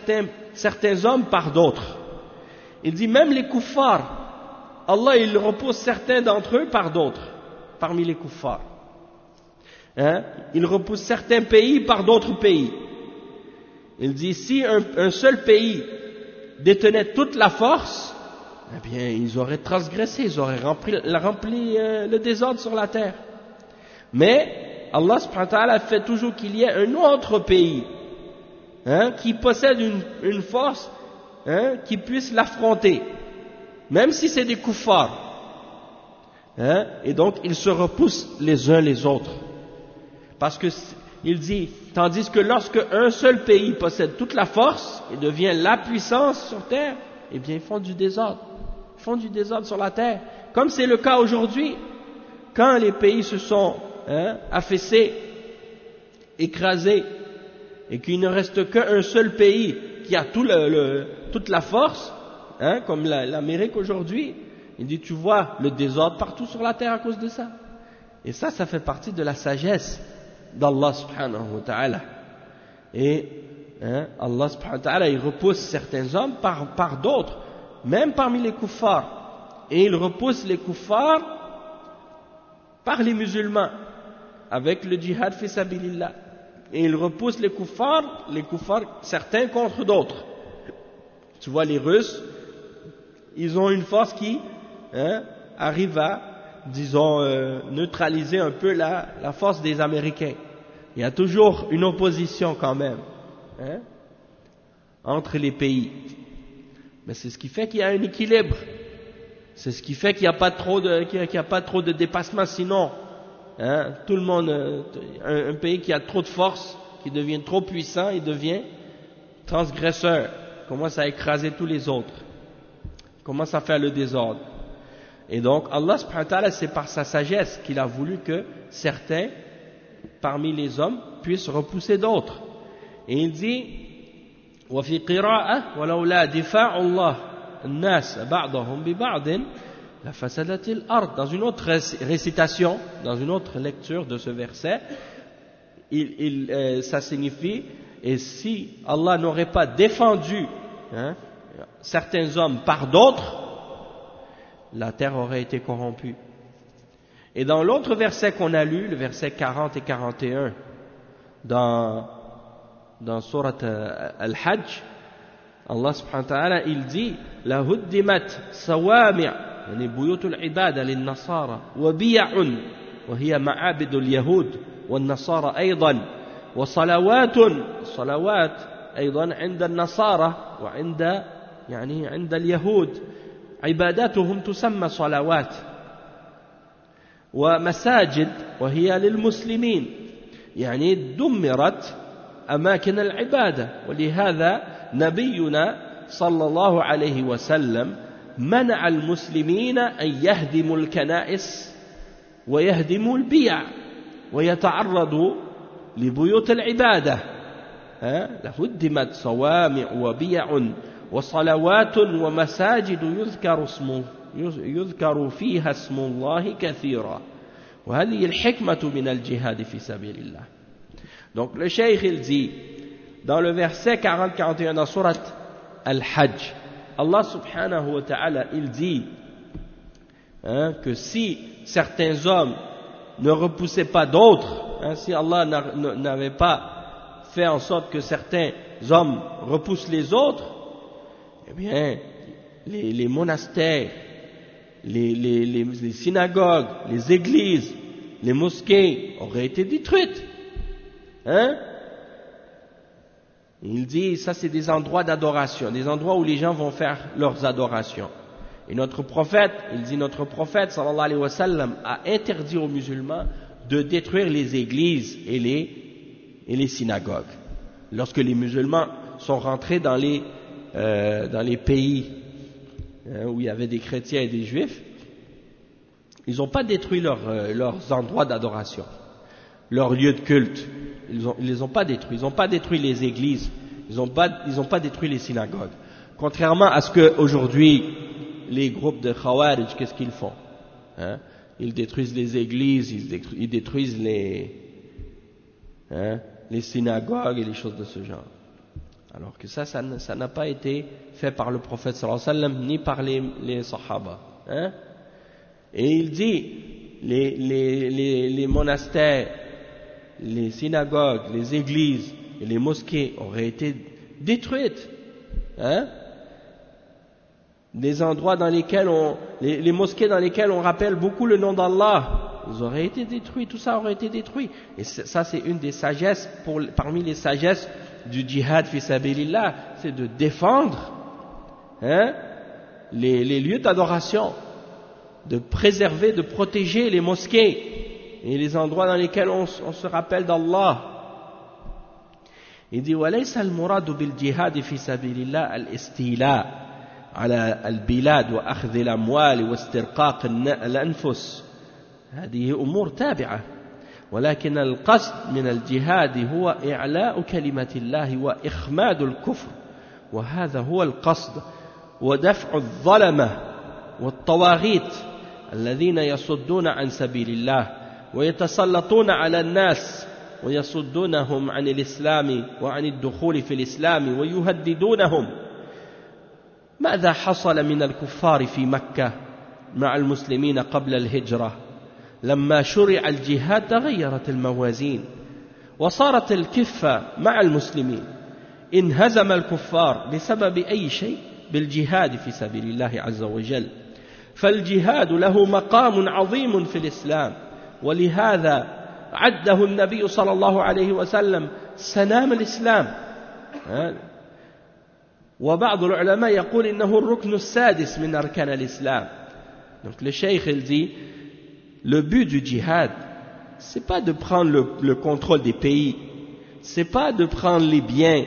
certains hommes par d'autres. Il dit même les kuffars, Allah il repousse certains d'entre eux par d'autres, parmi les kuffars. Hein? Il repousse certains pays par d'autres pays. Il dit si un, un seul pays détenait toute la force, eh bien ils auraient transgressé, ils auraient rempli, rempli euh, le désordre sur la terre. Mais Allah subhanahu wa ta'ala fait toujours qu'il y ait un autre pays hein, qui possède une, une force hein, qui puisse l'affronter, même si c'est des kuffars. Hein, et donc ils se repoussent les uns les autres. Parce que il dit, tandis que lorsque un seul pays possède toute la force et devient la puissance sur terre, eh bien ils font du désordre. Ils font du désordre sur la terre. Comme c'est le cas aujourd'hui, quand les pays se sont hein, affaissés, écrasés, et qu'il ne reste qu'un seul pays qui a tout le, le, toute la force, hein, comme la, l'Amérique aujourd'hui, il dit, tu vois le désordre partout sur la terre à cause de ça. Et ça, ça fait partie de la sagesse d'Allah subhanahu wa ta'ala. Et hein, Allah subhanahu wa ta'ala, il repousse certains hommes par, par d'autres, même parmi les kuffars. Et il repousse les kuffars par les musulmans, avec le djihad fi sabilillah. Et il repousse les kuffars, les kuffars, certains contre d'autres. Tu vois, les Russes, ils ont une force qui hein, arrive à disons, euh, neutraliser un peu la, la force des Américains. Il y a toujours une opposition quand même hein, entre les pays. Mais c'est ce qui fait qu'il y a un équilibre. C'est ce qui fait qu'il n'y a pas trop de, qu'il y a pas trop de dépassement. Sinon, hein, tout le monde, euh, un, un pays qui a trop de force, qui devient trop puissant, il devient transgresseur. Il commence à écraser tous les autres. Il commence à faire le désordre. Et donc, Allah subhanahu wa ta'ala, c'est par sa sagesse qu'il a voulu que certains, parmi les hommes, puissent repousser d'autres. Et il dit, وَفِي قِرَاءَةٍ وَلَوْلَا دِفَاعُ اللَّهِ النَّاسَ بَعْضَهُمْ بِبَعْضٍ لَفَسَدَتِ الْأَرْضِ. Dans une autre récitation, dans une autre lecture de ce verset, il, il, euh, ça signifie, et si Allah n'aurait pas défendu hein, certains hommes par d'autres, la terre aurait été corrompue. Et dans l'autre verset qu'on a lu, le verset quarante et quarante et un, dans, dans Surat Al-Hajj, Allah subhanahu wa ta'ala, il dit La huddimat sawami' yani buyutul ibada lin nasara wa biya'un wa hiya ma'abidul yahud wal nasara aydan wa salawatun salawat aydan 'inda an-nasara wa 'inda yani 'inda al-yahud عباداتهم تسمى صلوات ومساجد وهي للمسلمين يعني دمرت أماكن العبادة ولهذا نبينا صلى الله عليه وسلم منع المسلمين أن يهدموا الكنائس ويهدموا البيع ويتعرضوا لبيوت العبادة لهدمت صوامع وبيع وصلوات ومساجد يذكر اسمه يذكر فيها اسم الله كثيرا وهذه الحكمة من الجهاد في سبيل الله. Donc le cheikh il dit dans le verset quarante quarante et un dans surat Al-Hajj, Allah subhanahu wa ta'ala il dit hein, que si certains hommes ne repoussaient pas d'autres, hein, si Allah n'avait pas fait en sorte que certains hommes repoussent les autres, eh bien, les, les monastères, les, les, les, les synagogues, les églises, les mosquées auraient été détruites. Hein? Il dit, ça c'est des endroits d'adoration, des endroits où les gens vont faire leurs adorations. Et notre prophète, il dit, notre prophète, sallallahu alayhi wa sallam, a interdit aux musulmans de détruire les églises et les, et les synagogues. Lorsque les musulmans sont rentrés dans les Euh, dans les pays hein, où il y avait des chrétiens et des juifs, ils n'ont pas détruit leur, euh, leurs endroits d'adoration, leurs lieux de culte. Ils ne les ont pas détruits. Ils n'ont pas détruit les églises. Ils n'ont pas, ils n'ont pas détruit les synagogues. Contrairement à ce qu'aujourd'hui, les groupes de Khawarij, qu'est-ce qu'ils font hein? Ils détruisent les églises, ils détruisent, ils détruisent les, hein, les synagogues et les choses de ce genre. Alors que ça, ça, ça n'a pas été fait par le prophète sallallahu alayhi wa sallam, ni par les, les sahaba. Hein? Et il dit, les, les, les, les monastères, les synagogues, les églises et les mosquées auraient été détruites. Hein? Des endroits dans lesquels on, les, les mosquées dans lesquelles on rappelle beaucoup le nom d'Allah, ils auraient été détruits, tout ça aurait été détruit. Et ça, c'est une des sagesses, pour, parmi les sagesses du djihad fi sabilillah, c'est de défendre hein, les, les lieux d'adoration, de préserver, de protéger les mosquées et les endroits dans lesquels on, on se rappelle d'Allah. Il dit وَلَيْسَ الْمُرَادُ بِالْجِهَادِ فِي سَبِيلِ اللَّهِ الْإِسْتِيلَاءُ على البلاد وأخذ الأموال واسترقاق الأنفس هذه أمور تابعة ولكن القصد من الجهاد هو إعلاء كلمة الله وإخماد الكفر وهذا هو القصد ودفع الظلمة والطواغيت الذين يصدون عن سبيل الله ويتسلطون على الناس ويصدونهم عن الإسلام وعن الدخول في الإسلام ويهددونهم. ماذا حصل من الكفار في مكة مع المسلمين قبل الهجرة؟ لما شرع الجهاد تغيرت الموازين وصارت الكفة مع المسلمين. انهزم الكفار بسبب أي شيء؟ بالجهاد في سبيل الله عز وجل. فالجهاد له مقام عظيم في الإسلام ولهذا عده النبي صلى الله عليه وسلم سنام الإسلام. وبعض العلماء يقول إنه الركن السادس من أركان الإسلام. Donc le cheikh il dit le but du djihad c'est pas de prendre le, le contrôle des pays, c'est pas de prendre les biens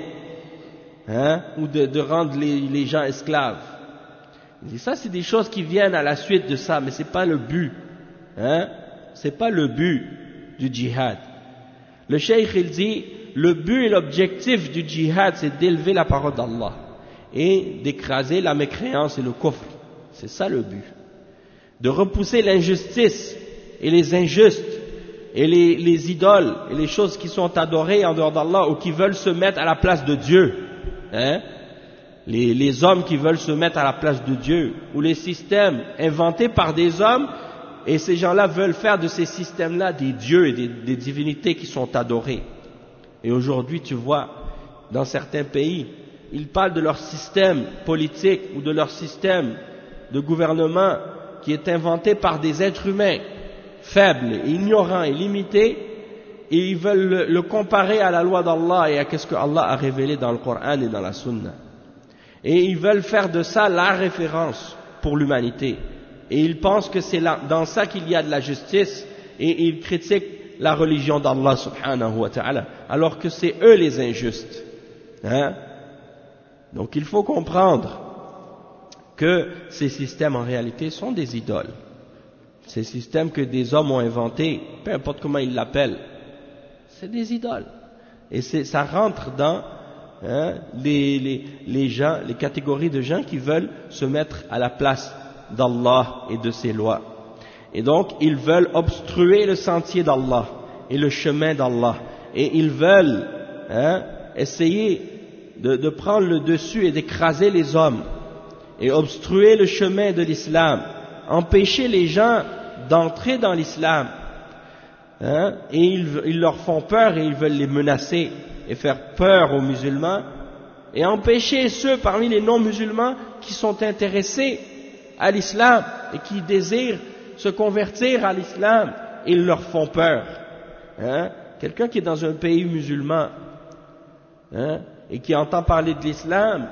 hein, ou de, de rendre les, les gens esclaves. Il dit ça c'est des choses qui viennent à la suite de ça, mais c'est pas le but hein, c'est pas le but du djihad. Le cheikh il dit le but et l'objectif du djihad c'est d'élever la parole d'Allah et d'écraser la mécréance et le kufr. C'est ça le but. De repousser l'injustice et les injustes et les, les idoles et les choses qui sont adorées en dehors d'Allah ou qui veulent se mettre à la place de Dieu. Hein? Les, les hommes qui veulent se mettre à la place de Dieu ou les systèmes inventés par des hommes et ces gens-là veulent faire de ces systèmes-là des dieux et des, des divinités qui sont adorées. Et aujourd'hui, tu vois, dans certains pays, ils parlent de leur système politique ou de leur système de gouvernement qui est inventé par des êtres humains faibles, ignorants et limités, et ils veulent le, le comparer à la loi d'Allah et à ce que Allah a révélé dans le Coran et dans la Sunna. Et ils veulent faire de ça la référence pour l'humanité. Et ils pensent que c'est là, dans ça qu'il y a de la justice, et ils critiquent la religion d'Allah subhanahu wa ta'ala, alors que c'est eux les injustes. Hein? Donc il faut comprendre que ces systèmes en réalité sont des idoles. Ces systèmes que des hommes ont inventés, peu importe comment ils l'appellent, c'est des idoles. Et c'est, ça rentre dans hein, les, les, les gens, les catégories de gens qui veulent se mettre à la place d'Allah et de ses lois. Et donc ils veulent obstruer le sentier d'Allah et le chemin d'Allah. Et ils veulent hein, essayer de, de prendre le dessus et d'écraser les hommes et obstruer le chemin de l'islam, empêcher les gens d'entrer dans l'islam hein, et ils, ils leur font peur et ils veulent les menacer et faire peur aux musulmans et empêcher ceux parmi les non-musulmans qui sont intéressés à l'islam et qui désirent se convertir à l'islam, ils leur font peur hein. Quelqu'un qui est dans un pays musulman hein, et qui entend parler de l'islam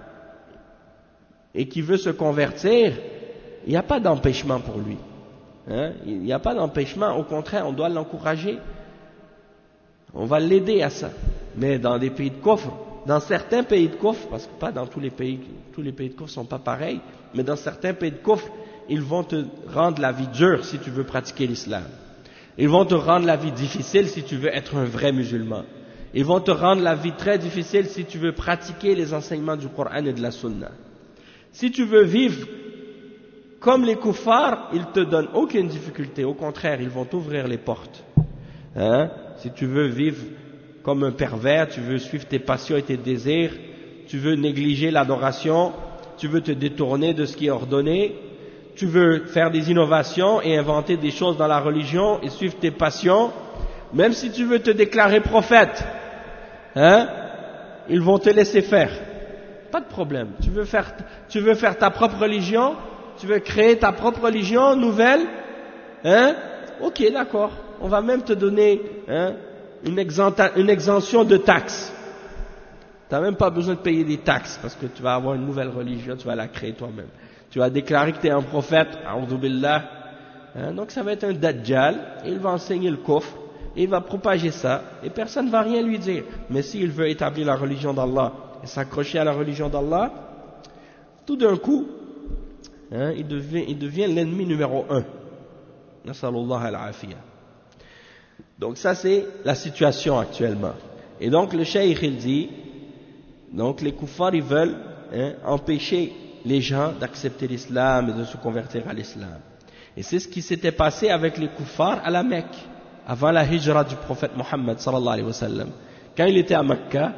et qui veut se convertir, il n'y a pas d'empêchement pour lui. Hein? Il n'y a pas d'empêchement, au contraire, on doit l'encourager. On va l'aider à ça. Mais dans des pays de kufr, dans certains pays de kufr, parce que pas dans tous les pays, tous les pays de kufr ne sont pas pareils, mais dans certains pays de kufr, ils vont te rendre la vie dure si tu veux pratiquer l'islam. Ils vont te rendre la vie difficile si tu veux être un vrai musulman. Ils vont te rendre la vie très difficile si tu veux pratiquer les enseignements du Coran et de la Sunna. Si tu veux vivre comme les kuffars, ils te donnent aucune difficulté. Au contraire, ils vont t'ouvrir les portes. Hein? Si tu veux vivre comme un pervers, tu veux suivre tes passions et tes désirs, tu veux négliger l'adoration, tu veux te détourner de ce qui est ordonné, tu veux faire des innovations et inventer des choses dans la religion et suivre tes passions, même si tu veux te déclarer prophète, hein, ils vont te laisser faire. Pas de problème. Tu veux faire, tu veux faire ta propre religion, tu veux créer ta propre religion nouvelle, hein, ok, d'accord. On va même te donner, hein, une, exempta, une exemption de taxes. Tu n'as même pas besoin de payer des taxes parce que tu vas avoir une nouvelle religion, tu vas la créer toi-même. Tu vas déclarer que tu es un prophète, a'udhu billah, hein, donc ça va être un dajjal, et il va enseigner le kufr, et il va propager ça, et personne ne va rien lui dire. Mais s'il veut établir la religion d'Allah et s'accrocher à la religion d'Allah, tout d'un coup, hein, il devient, il devient l'ennemi numéro un. Nasallallahu al-afiyah. Donc ça c'est la situation actuellement. Et donc le cheikh il dit, donc les kuffars ils veulent, hein, empêcher les gens d'accepter l'islam et de se convertir à l'islam. Et c'est ce qui s'était passé avec les kuffars à la Mecque, avant la hijra du prophète Mohammed sallallahu alayhi wa sallam. Quand il était à Mecca,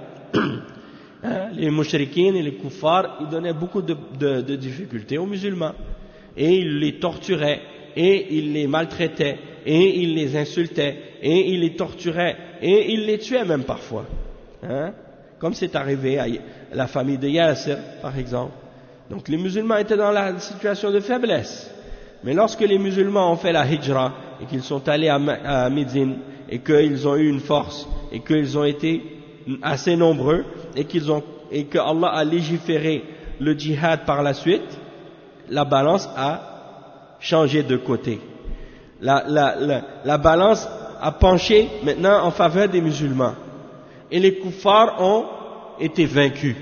hein, les mushrikines et les kuffars, ils donnaient beaucoup de, de, de difficultés aux musulmans. Et ils les torturaient, et ils les maltraitaient, et ils les insultaient, et ils les torturaient, et ils les tuaient même parfois. Hein, comme c'est arrivé à la famille de Yasser, par exemple. Donc les musulmans étaient dans la situation de faiblesse. Mais lorsque les musulmans ont fait la hijra et qu'ils sont allés à, à Médine et qu'ils ont eu une force et qu'ils ont été assez nombreux et qu'ils ont et que Allah a légiféré le djihad par la suite, la balance a changé de côté. La, la, la, la balance a penché maintenant en faveur des musulmans et les kuffars ont été vaincus.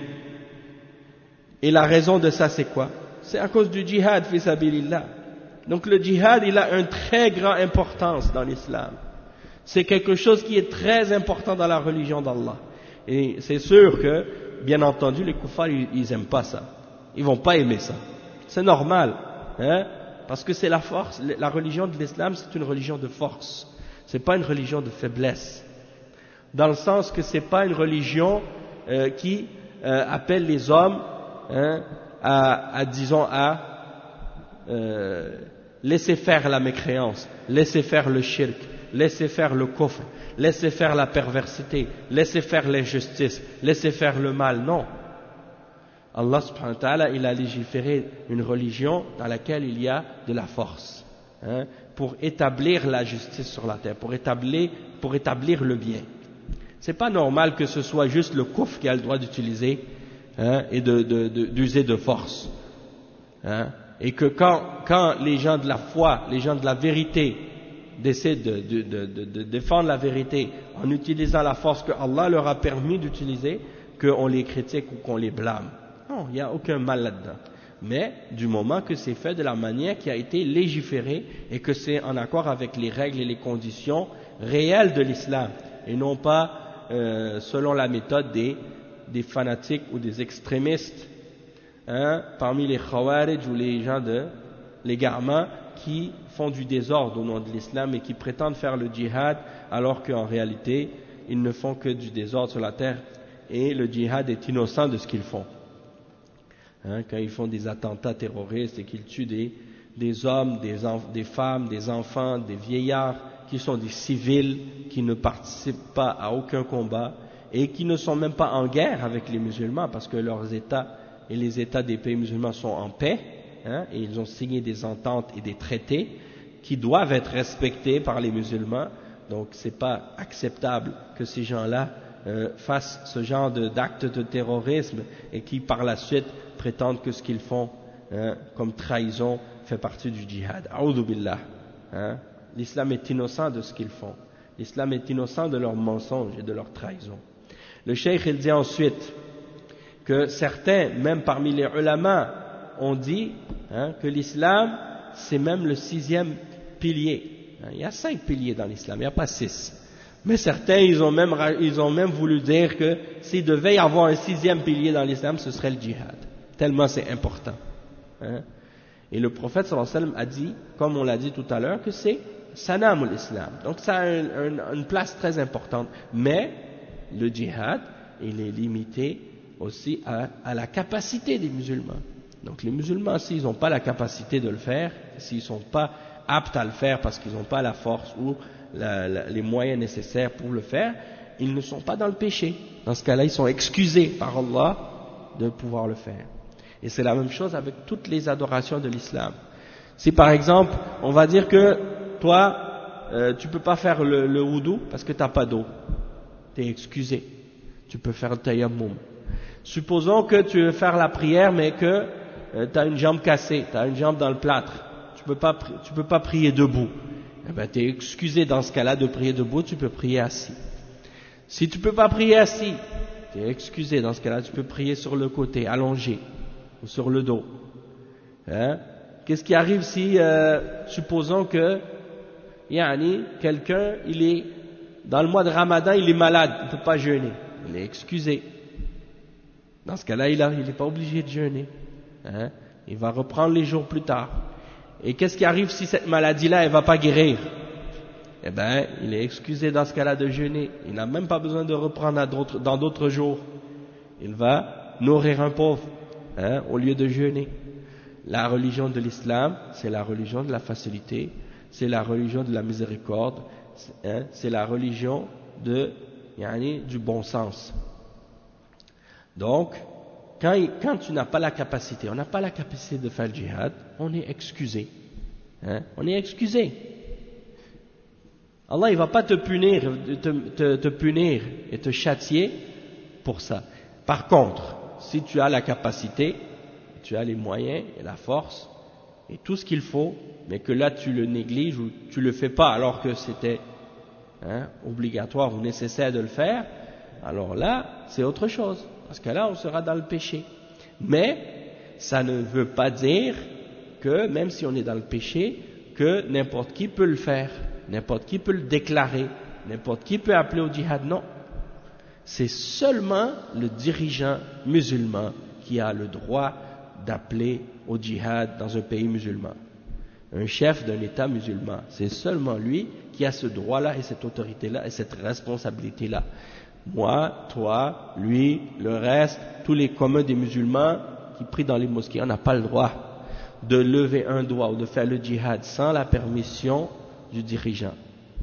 Et la raison de ça, c'est quoi? C'est à cause du djihad, fi sabilillah. Donc le djihad, il a une très grande importance dans l'islam. C'est quelque chose qui est très important dans la religion d'Allah. Et c'est sûr que, bien entendu, les kuffars, ils, ils aiment pas ça. Ils vont pas aimer ça. C'est normal, hein? Parce que c'est la force. La religion de l'islam, c'est une religion de force. C'est pas une religion de faiblesse. Dans le sens que c'est pas une religion euh, qui euh, appelle les hommes, hein, à, à, disons, à euh, laisser faire la mécréance, laisser faire le shirk, laisser faire le kufr, laisser faire la perversité, laisser faire l'injustice, laisser faire le mal. Non. Allah subhanahu wa ta'ala, il a légiféré une religion dans laquelle il y a de la force, hein, pour établir la justice sur la terre, pour établir, pour établir le bien. C'est pas normal que ce soit juste le kufr qui a le droit d'utiliser, hein, et de, de, de, d'user de force, hein, et que quand, quand les gens de la foi, les gens de la vérité décident de, de, de, de, de défendre la vérité en utilisant la force que Allah leur a permis d'utiliser, qu'on les critique ou qu'on les blâme. Non, il n'y a aucun mal là-dedans. Mais du moment que c'est fait de la manière qui a été légiférée et que c'est en accord avec les règles et les conditions réelles de l'islam, et non pas euh, selon la méthode des, des fanatiques ou des extrémistes, hein, parmi les khawarij ou les gens de l'égarement qui font du désordre au nom de l'islam et qui prétendent faire le djihad alors qu'en réalité ils ne font que du désordre sur la terre et le djihad est innocent de ce qu'ils font. Hein, quand ils font des attentats terroristes et qu'ils tuent des, des hommes, des, des femmes, des enfants, des vieillards qui sont des civils, qui ne participent pas à aucun combat et qui ne sont même pas en guerre avec les musulmans parce que leurs États et les États des pays musulmans sont en paix, hein, et ils ont signé des ententes et des traités qui doivent être respectés par les musulmans. Donc c'est pas acceptable que ces gens-là euh, fassent ce genre de, d'actes de terrorisme et qui par la suite prétendent que ce qu'ils font, hein, comme trahison fait partie du djihad. A'udhu billah. Hein. L'islam est innocent de ce qu'ils font. L'islam est innocent de leurs mensonges et de leurs trahisons. Le cheikh il dit ensuite que certains, même parmi les ulama, ont dit, hein, que l'islam c'est même le sixième pilier. Hein, il y a cinq piliers dans l'islam, il n'y a pas six. Mais certains, ils ont même, ils ont même voulu dire que s'il devait y avoir un sixième pilier dans l'islam, ce serait le djihad. Tellement c'est important. Hein. Et le prophète sallallahu alayhi wa sallam a dit, comme on l'a dit tout à l'heure, que c'est sanam l'islam. Donc ça a une, une, une place très importante. Mais le djihad, il est limité aussi à, à la capacité des musulmans. Donc les musulmans, s'ils n'ont pas la capacité de le faire, s'ils ne sont pas aptes à le faire parce qu'ils n'ont pas la force ou la, la, les moyens nécessaires pour le faire, ils ne sont pas dans le péché. Dans ce cas-là, ils sont excusés par Allah de pouvoir le faire. Et c'est la même chose avec toutes les adorations de l'islam. Si par exemple, on va dire que toi, euh, tu ne peux pas faire le, le wudu parce que tu n'as pas d'eau, tu es excusé. Tu peux faire le tayammum. Supposons que tu veux faire la prière mais que euh, tu as une jambe cassée, tu as une jambe dans le plâtre, tu ne peux pas, tu peux pas prier debout. Eh ben, tu es excusé dans ce cas-là de prier debout, tu peux prier assis. Si tu ne peux pas prier assis, tu es excusé dans ce cas-là, tu peux prier sur le côté, allongé, ou sur le dos. Hein? Qu'est-ce qui arrive si, euh, supposons que, yani, quelqu'un, il est, dans le mois de Ramadan, il est malade, il ne peut pas jeûner, il est excusé. Dans ce cas-là, il n'est pas obligé de jeûner. Hein? Il va reprendre les jours plus tard. Et qu'est-ce qui arrive si cette maladie-là, elle ne va pas guérir? Eh bien, il est excusé dans ce cas-là de jeûner. Il n'a même pas besoin de reprendre à d'autres, dans d'autres jours. Il va nourrir un pauvre, hein, au lieu de jeûner. La religion de l'islam, c'est la religion de la facilité, c'est la religion de la miséricorde, hein, c'est la religion de, yani, du bon sens. Donc, quand, quand tu n'as pas la capacité, on n'a pas la capacité de faire le djihad, on est excusé. Hein, on est excusé. Allah, il ne va pas te punir, te, te, te punir et te châtier pour ça. Par contre, si tu as la capacité, tu as les moyens et la force et tout ce qu'il faut, mais que là tu le négliges ou tu ne le fais pas alors que c'était, hein, obligatoire ou nécessaire de le faire, alors là, c'est autre chose. Parce que là, on sera dans le péché. Mais ça ne veut pas dire que, même si on est dans le péché, que n'importe qui peut le faire, n'importe qui peut le déclarer, n'importe qui peut appeler au djihad. Non. C'est seulement le dirigeant musulman qui a le droit d'appeler au djihad dans un pays musulman. Un chef d'un État musulman, c'est seulement lui qui a ce droit-là et cette autorité-là et cette responsabilité-là. Moi, toi, lui, le reste, tous les communs des musulmans qui prient dans les mosquées, on n'a pas le droit de lever un doigt ou de faire le djihad sans la permission du dirigeant.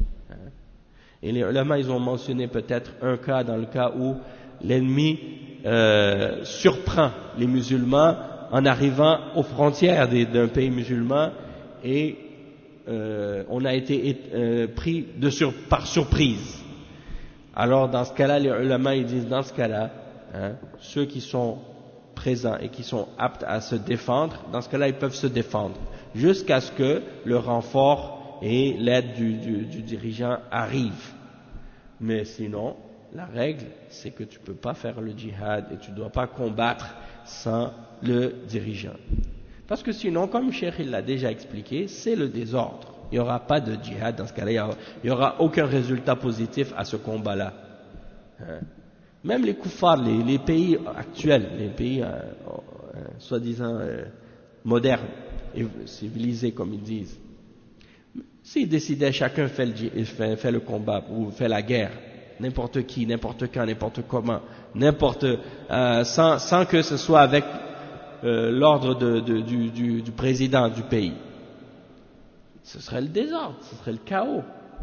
Et les ulama, ils ont mentionné peut-être un cas dans le cas où l'ennemi euh, surprend les musulmans en arrivant aux frontières d'un pays musulman et euh, on a été euh, pris de sur, par surprise. Alors dans ce cas-là, les ulama ils disent dans ce cas-là, hein, ceux qui sont présents et qui sont aptes à se défendre, dans ce cas-là ils peuvent se défendre jusqu'à ce que le renfort et l'aide du, du, du dirigeant arrivent. Mais sinon, la règle c'est que tu ne peux pas faire le djihad et tu ne dois pas combattre sans le dirigeant. Parce que sinon, comme Cheikh il l'a déjà expliqué, c'est le désordre. Il n'y aura pas de djihad dans ce cas-là, il n'y aura aucun résultat positif à ce combat-là. Hein? Même les koufars, les, les pays actuels, les pays euh, euh, soi-disant euh, modernes et civilisés comme ils disent, s'ils décidaient chacun fait le, fait, fait le combat ou fait la guerre, n'importe qui, n'importe quand, n'importe comment, n'importe euh, sans, sans que ce soit avec euh, l'ordre de, de, du, du, du président du pays, ce serait le désordre, ce serait le chaos.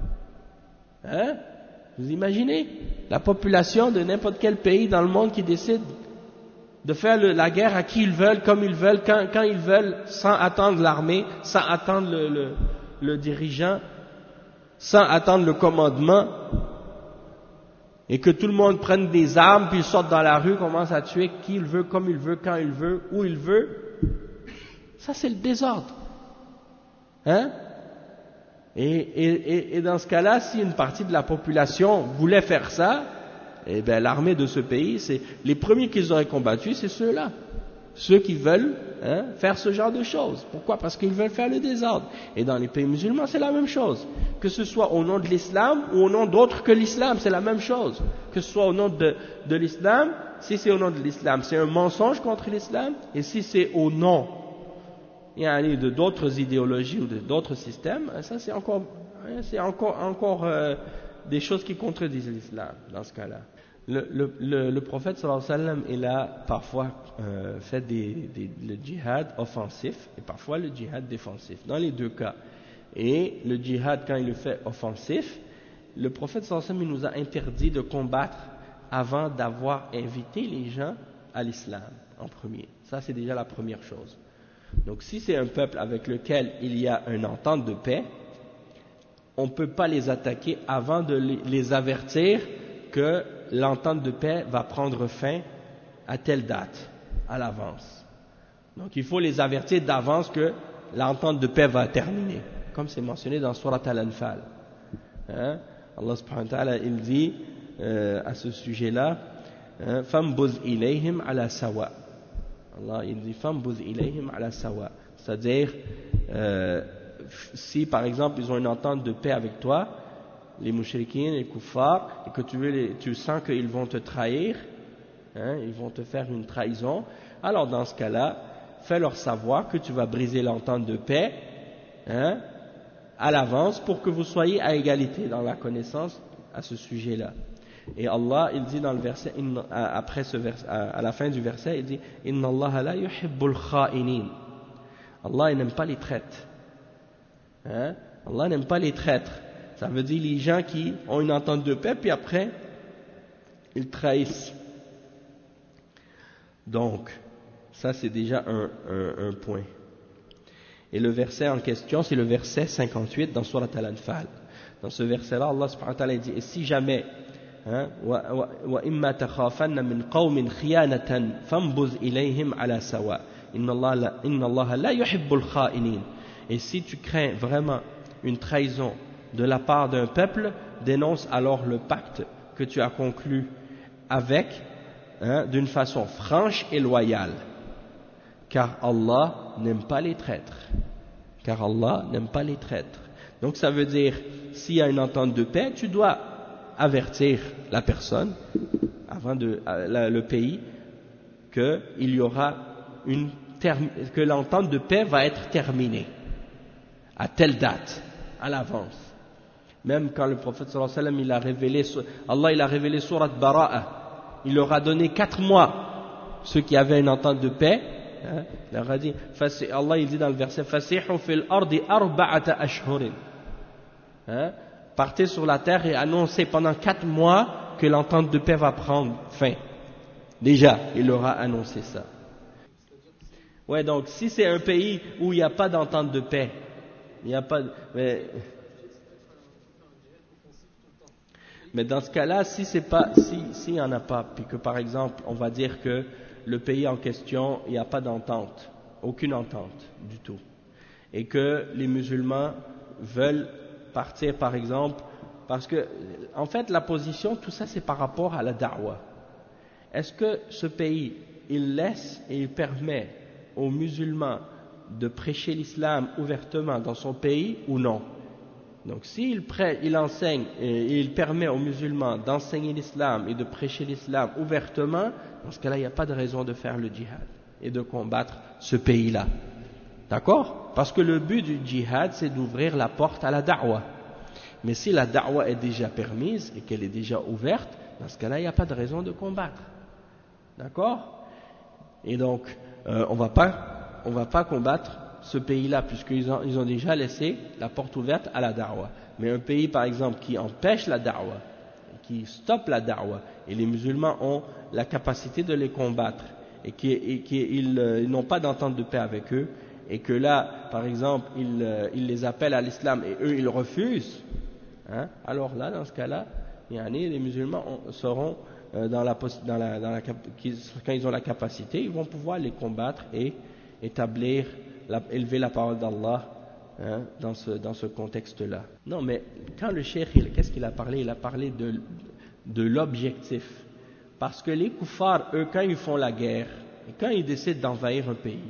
Hein? Vous imaginez la population de n'importe quel pays dans le monde qui décide de faire le, la guerre à qui ils veulent, comme ils veulent, quand, quand ils veulent, sans attendre l'armée, sans attendre le, le, le dirigeant, sans attendre le commandement, et que tout le monde prenne des armes, puis sorte dans la rue, commence à tuer qui il veut, comme il veut, quand il veut, où il veut. Ça, c'est le désordre. Hein? Et, et, et dans ce cas-là, si une partie de la population voulait faire ça, eh bien l'armée de ce pays, c'est les premiers qu'ils auraient combattus, c'est ceux-là, ceux qui veulent, hein, faire ce genre de choses. Pourquoi? Parce qu'ils veulent faire le désordre. Et dans les pays musulmans, c'est la même chose. Que ce soit au nom de l'islam ou au nom d'autres que l'islam, c'est la même chose. Que ce soit au nom de, de l'islam, si c'est au nom de l'islam, c'est un mensonge contre l'islam, et si c'est au nom de d'autres idéologies ou de d'autres systèmes, ça c'est encore, c'est encore, encore euh, des choses qui contredisent l'islam dans ce cas-là. Le, le, le, le prophète sallallahu alayhi wa sallam, il a parfois euh, fait des, des, le djihad offensif et parfois le djihad défensif, dans les deux cas. Et le djihad, quand il le fait offensif, le prophète sallallahu alayhi wa sallam, il nous a interdit de combattre avant d'avoir invité les gens à l'islam en premier. Ça, c'est déjà la première chose. Donc, si c'est un peuple avec lequel il y a une entente de paix, on ne peut pas les attaquer avant de les avertir que l'entente de paix va prendre fin à telle date, à l'avance. Donc il faut les avertir d'avance que l'entente de paix va terminer, comme c'est mentionné dans Surat Al-Anfal. Hein? Allah subhanahu wa ta'ala, il dit euh, à ce sujet-là, hein, Fambuz ilayhim ala sawa. Allah, il dit Fambuz ilayhim ala sawa. C'est-à-dire, euh, si par exemple ils ont une entente de paix avec toi, les mouchriquins, les kuffars, et que tu, veux les, tu sens qu'ils vont te trahir, hein, ils vont te faire une trahison, alors dans ce cas-là, fais-leur savoir que tu vas briser l'entente de paix, hein, à l'avance pour que vous soyez à égalité dans la connaissance à ce sujet-là. Et Allah, il dit dans le verset, après ce verset, à la fin du verset, il dit Inna Allah la yuhibbul kha'inin. Allah n'aime pas les traîtres. Hein? Allah n'aime pas les traîtres. Ça veut dire les gens qui ont une entente de paix, puis après, ils trahissent. Donc, ça c'est déjà un, un, un point. Et le verset en question, c'est le verset cinquante-huit dans Surat Al-Anfal. Dans ce verset-là, Allah subhanahu wa ta'ala dit, et si jamais, wa imma takhafanna min qawmin khiyanatan fambuz ilayhim ala sawa. Inna Allah la yuhibbul kha'inin. Et si tu crains vraiment une trahison de la part d'un peuple, dénonce alors le pacte que tu as conclu avec, hein, d'une façon franche et loyale. Car Allah n'aime pas les traîtres. Car Allah n'aime pas les traîtres. Donc ça veut dire, s'il y a une entente de paix, tu dois avertir la personne, avant de, la, le pays, qu'il y aura une que l'entente de paix va être terminée à telle date, à l'avance. Même quand le prophète sallallahu alayhi wa sallam, il a révélé, Allah il a révélé Surat Bara'a, il leur a donné quatre mois, ceux qui avaient une entente de paix, hein, il leur a dit, Allah il dit dans le verset, Fasihu fil ardi arba'ata ashhurin. Partez sur la terre et annoncez pendant quatre mois que l'entente de paix va prendre fin. Déjà, il leur a annoncé ça. Ouais, donc si c'est un pays où il n'y a pas d'entente de paix, il n'y a pas de, mais, mais dans ce cas-là, si c'est pas, si, s'il n'y en a pas, puis que par exemple, on va dire que le pays en question, il n'y a pas d'entente, aucune entente du tout, et que les musulmans veulent partir par exemple, parce que, en fait, la position, tout ça c'est par rapport à la da'wah. Est-ce que ce pays, il laisse et il permet aux musulmans de prêcher l'islam ouvertement dans son pays ou non? Donc s'il il enseigne et il permet aux musulmans d'enseigner l'islam et de prêcher l'islam ouvertement, dans ce cas-là il n'y a pas de raison de faire le djihad et de combattre ce pays-là. D'accord? Parce que le but du djihad c'est d'ouvrir la porte à la da'wah. Mais si la da'wah est déjà permise et qu'elle est déjà ouverte, dans ce cas-là il n'y a pas de raison de combattre. D'accord? Et donc Euh, on va pas, on va pas combattre ce pays-là puisqu'ils ont, ils ont déjà laissé la porte ouverte à la da'wah. Mais un pays, par exemple, qui empêche la da'wah, qui stoppe la da'wah, et les musulmans ont la capacité de les combattre, et qui, et qui ils, euh, ils n'ont pas d'entente de paix avec eux, et que là, par exemple, ils, euh, ils les appellent à l'islam et eux ils refusent, hein, alors là, dans ce cas-là, les musulmans ont, seront Dans la, dans la, dans la, quand ils ont la capacité, ils vont pouvoir les combattre et établir, la, élever la parole d'Allah, hein, dans ce, dans ce contexte-là. Non, mais quand le cheikh, qu'est-ce qu'il a parlé? Il a parlé de, de l'objectif. Parce que les kuffars, eux, quand ils font la guerre, et quand ils décident d'envahir un pays,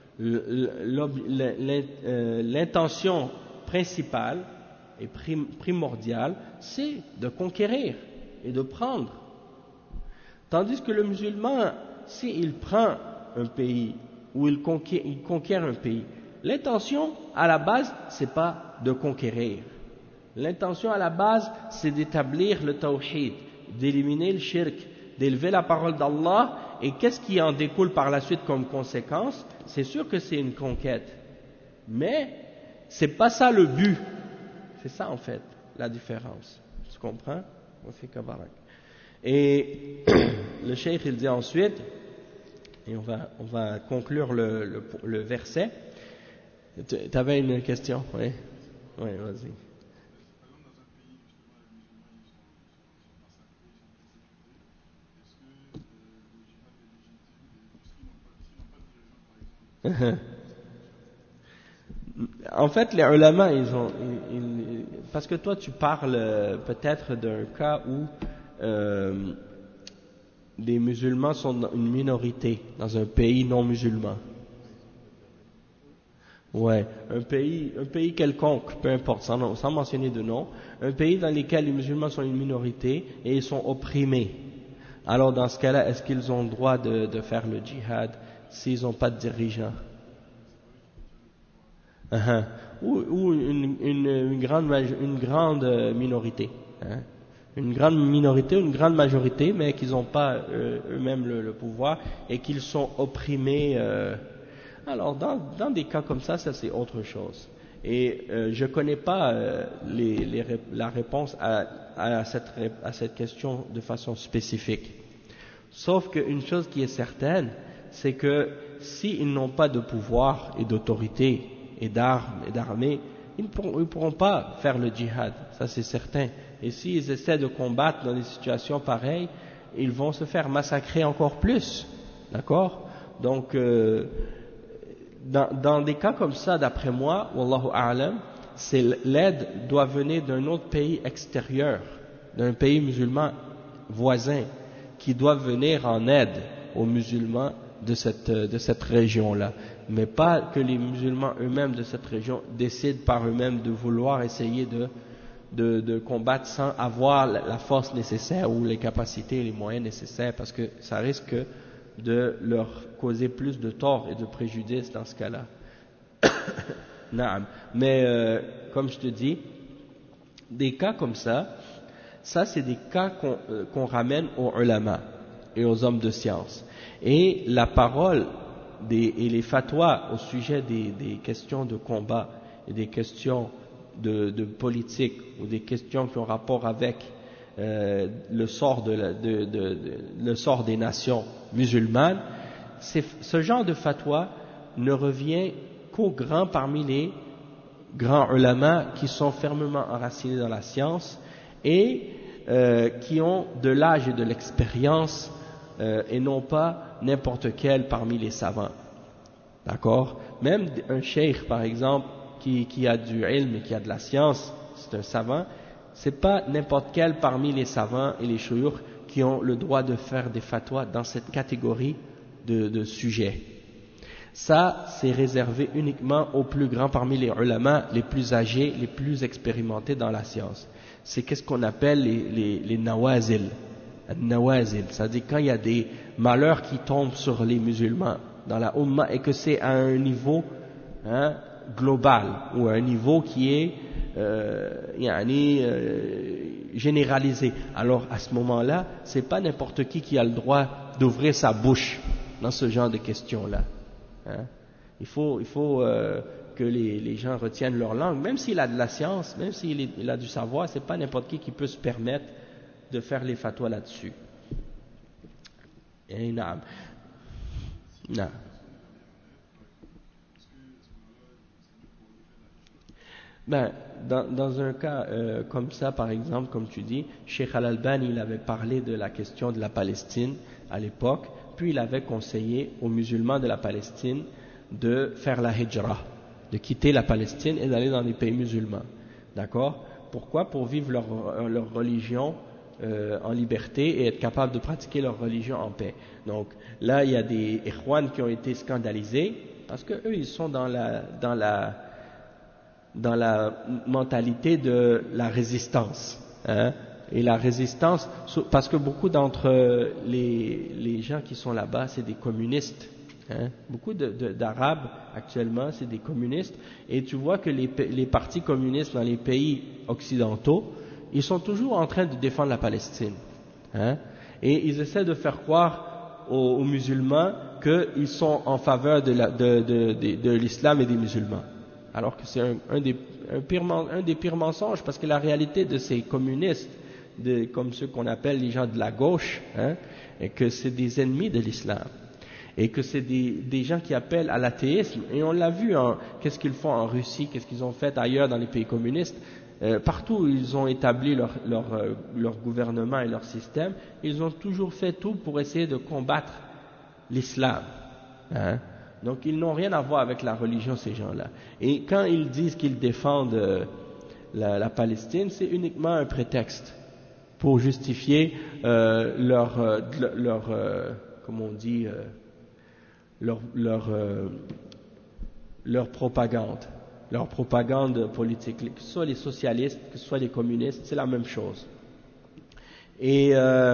l'intention principale et primordiale, c'est de conquérir et de prendre. Tandis que le musulman, s'il prend un pays ou il conquiert, il conquiert un pays, l'intention à la base, c'est pas de conquérir. L'intention à la base, c'est d'établir le tawhid d'éliminer le shirk, d'élever la parole d'Allah, et qu'est-ce qui en découle par la suite comme conséquence? C'est sûr que c'est une conquête, mais c'est pas ça le but. C'est ça en fait la différence. Tu comprends? Et le cheikh il dit ensuite, et on va on va conclure le le, le verset. Tu avais une question? Oui, oui, vas-y. En fait, les ulama, ils ont, ils, ils, parce que toi, tu parles euh, peut-être d'un cas où euh, les musulmans sont une minorité dans un pays non musulman. Ouais, un pays, un pays quelconque, peu importe, sans, sans mentionner de nom, un pays dans lequel les musulmans sont une minorité et ils sont opprimés. Alors, dans ce cas-là, est-ce qu'ils ont le droit de, de faire le djihad s'ils n'ont pas de dirigeants? Uh-huh. Ou, ou une, une, une, grande, une grande minorité, hein? Une grande minorité ou une grande majorité, mais qu'ils n'ont pas euh, eux-mêmes le, le pouvoir et qu'ils sont opprimés. Euh... Alors, dans, dans des cas comme ça, ça c'est autre chose. Et euh, je ne connais pas euh, les, les, la réponse à, à, cette, à cette question de façon spécifique. Sauf qu'une chose qui est certaine, c'est que s'ils n'ont pas de pouvoir et d'autorité, et d'armes et d'armées, ils ne pourront, ils pourront pas faire le djihad, ça c'est certain. Et s'ils essaient de combattre dans des situations pareilles, ils vont se faire massacrer encore plus, d'accord? Donc, euh, dans, dans des cas comme ça, d'après moi, wallahu a'lam, c'est l'aide doit venir d'un autre pays extérieur, d'un pays musulman voisin, qui doit venir en aide aux musulmans de cette, de cette région-là. Mais pas que les musulmans eux-mêmes de cette région décident par eux-mêmes de vouloir essayer de, de, de combattre sans avoir la force nécessaire ou les capacités et les moyens nécessaires, parce que ça risque de leur causer plus de tort et de préjudice dans ce cas-là. Mais euh, comme je te dis, des cas comme ça, ça c'est des cas qu'on euh, qu'on ramène aux ulama et aux hommes de science. Et la parole des, et les fatwas au sujet des, des questions de combat et des questions de, de politique ou des questions qui ont rapport avec euh, le sort de, la, de, de, de le sort des nations musulmanes, c'est, ce genre de fatwa ne revient qu'aux grands parmi les grands ulama qui sont fermement enracinés dans la science et euh, qui ont de l'âge et de l'expérience euh, et non pas n'importe quel parmi les savants. D'accord? Même un cheikh, par exemple, qui, qui a du ilm et qui a de la science, c'est un savant, c'est pas n'importe quel parmi les savants et les shuyukh qui ont le droit de faire des fatwas dans cette catégorie de, de sujets. Ça, c'est réservé uniquement aux plus grands parmi les ulama, les plus âgés, les plus expérimentés dans la science. C'est qu'est-ce qu'on appelle les, les, les nawazil. Nawazil, c'est-à-dire quand il y a des malheurs qui tombent sur les musulmans dans la Ummah et que c'est à un niveau hein, global ou à un niveau qui est euh, yani, euh, généralisé. Alors à ce moment-là, c'est pas n'importe qui qui a le droit d'ouvrir sa bouche dans ce genre de questions-là. Hein. Il faut, il faut euh, que les, les gens retiennent leur langue, même s'il a de la science, même s'il est, il a du savoir, c'est pas n'importe qui qui peut se permettre de faire les fatwas là-dessus. Et naam. Non. Ben, dans, dans un cas euh, comme ça, par exemple, comme tu dis, Cheikh Al-Albani, il avait parlé de la question de la Palestine à l'époque, puis il avait conseillé aux musulmans de la Palestine de faire la hijra, de quitter la Palestine et d'aller dans les pays musulmans. D'accord? Pourquoi? Pour vivre leur, leur religion Euh, en liberté et être capable de pratiquer leur religion en paix. Donc là, il y a des ikhwan qui ont été scandalisés parce que eux, ils sont dans la dans la dans la mentalité de la résistance, hein, et la résistance parce que beaucoup d'entre les les gens qui sont là-bas, c'est des communistes. Hein. Beaucoup de, de, d'Arabes actuellement, c'est des communistes, et tu vois que les les partis communistes dans les pays occidentaux, ils sont toujours en train de défendre la Palestine. Hein? Et ils essaient de faire croire aux, aux musulmans qu'ils sont en faveur de, la, de, de, de, de l'islam et des musulmans. Alors que c'est un, un, des, un, pire, un des pires mensonges, parce que la réalité de ces communistes, de, comme ceux qu'on appelle les gens de la gauche, hein, est que c'est des ennemis de l'islam. Et que c'est des, des gens qui appellent à l'athéisme. Et on l'a vu, en, qu'est-ce qu'ils font en Russie, qu'est-ce qu'ils ont fait ailleurs dans les pays communistes. Euh, partout où ils ont établi leur, leur, euh, leur gouvernement et leur système, ils ont toujours fait tout pour essayer de combattre l'islam. Hein. Donc ils n'ont rien à voir avec la religion, ces gens-là. Et quand ils disent qu'ils défendent euh, la, la Palestine, c'est uniquement un prétexte pour justifier euh, leur, euh, leur euh, comment on dit, euh, leur, leur, euh, leur propagande, leur propagande politique, que ce soit les socialistes, que ce soit les communistes, c'est la même chose. Et, euh,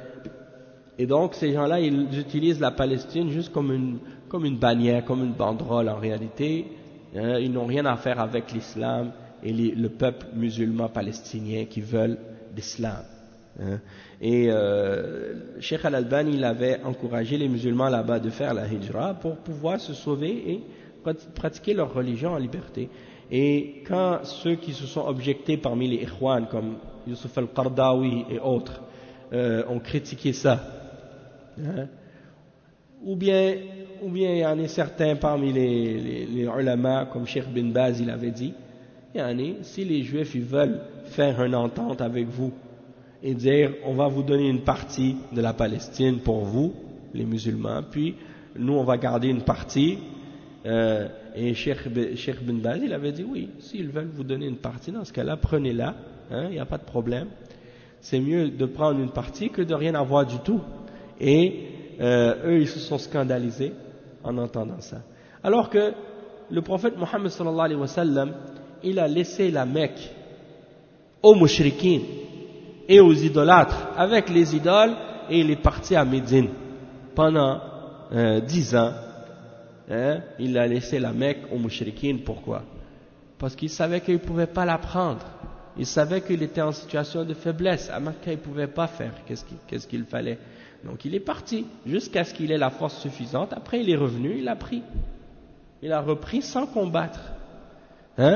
et donc ces gens-là, ils utilisent la Palestine juste comme une, comme une bannière, comme une banderole en réalité. Hein, ils n'ont rien à faire avec l'islam et les, le peuple musulman palestinien qui veulent l'islam. Hein. Et euh, Cheikh Al-Albani, il avait encouragé les musulmans là-bas de faire la hijra pour pouvoir se sauver et pratiquer leur religion en liberté. Et quand ceux qui se sont objectés parmi les Ikhwan, comme Youssef Al-Qardawi et autres, euh, ont critiqué ça, hein, ou bien ou bien il y en a certains parmi les, les, les ulama, comme Cheikh Bin Baz, il avait dit, il y en a, si les Juifs ils veulent faire une entente avec vous et dire on va vous donner une partie de la Palestine pour vous, les musulmans, puis nous on va garder une partie, euh, et Cheikh, Cheikh Bin Baz il avait dit oui, s'ils veulent vous donner une partie, dans ce cas-là prenez-la, hein, il n'y a pas de problème, c'est mieux de prendre une partie que de rien avoir du tout. Et euh, eux ils se sont scandalisés en entendant ça, alors que le prophète Mohammed sallallahu alayhi wa sallam, il a laissé la Mecque aux mushrikines et aux idolâtres avec les idoles, et il est parti à Médine pendant euh, dix ans. Hein, il a laissé la Mecque aux mushrikines. Pourquoi? Parce qu'il savait qu'il ne pouvait pas la prendre. Il savait qu'il était en situation de faiblesse. À Mecque, il ne pouvait pas faire qu'est-ce qu'il, qu'est-ce qu'il fallait. Donc il est parti jusqu'à ce qu'il ait la force suffisante. Après il est revenu, il a pris. Il a repris sans combattre. Hein?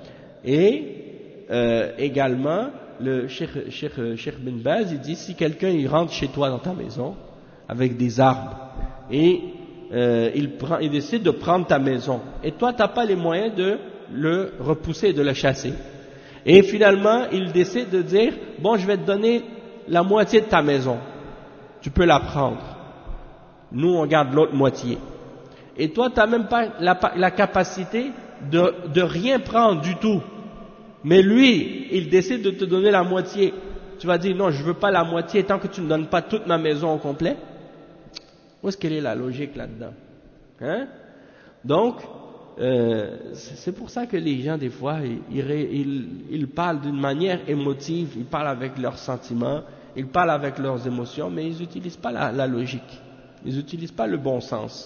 Et euh, également, le Cheikh, Cheikh, Cheikh Bin Baz, il dit, si quelqu'un il rentre chez toi dans ta maison avec des armes et euh, il, prend, il décide de prendre ta maison, et toi tu n'as pas les moyens de le repousser, de le chasser, et finalement il décide de dire, bon, je vais te donner la moitié de ta maison, tu peux la prendre, nous on garde l'autre moitié, et toi tu n'as même pas la, la capacité de, de rien prendre du tout, mais lui, il décide de te donner la moitié. Tu vas dire, non, je ne veux pas la moitié tant que tu ne me donnes pas toute ma maison au complet. Où est-ce qu'elle est la logique là-dedans? Hein? Donc, euh, c'est pour ça que les gens, des fois, ils, ils, ils parlent d'une manière émotive, ils parlent avec leurs sentiments, ils parlent avec leurs émotions, mais ils n'utilisent pas la, la logique. Ils n'utilisent pas le bon sens.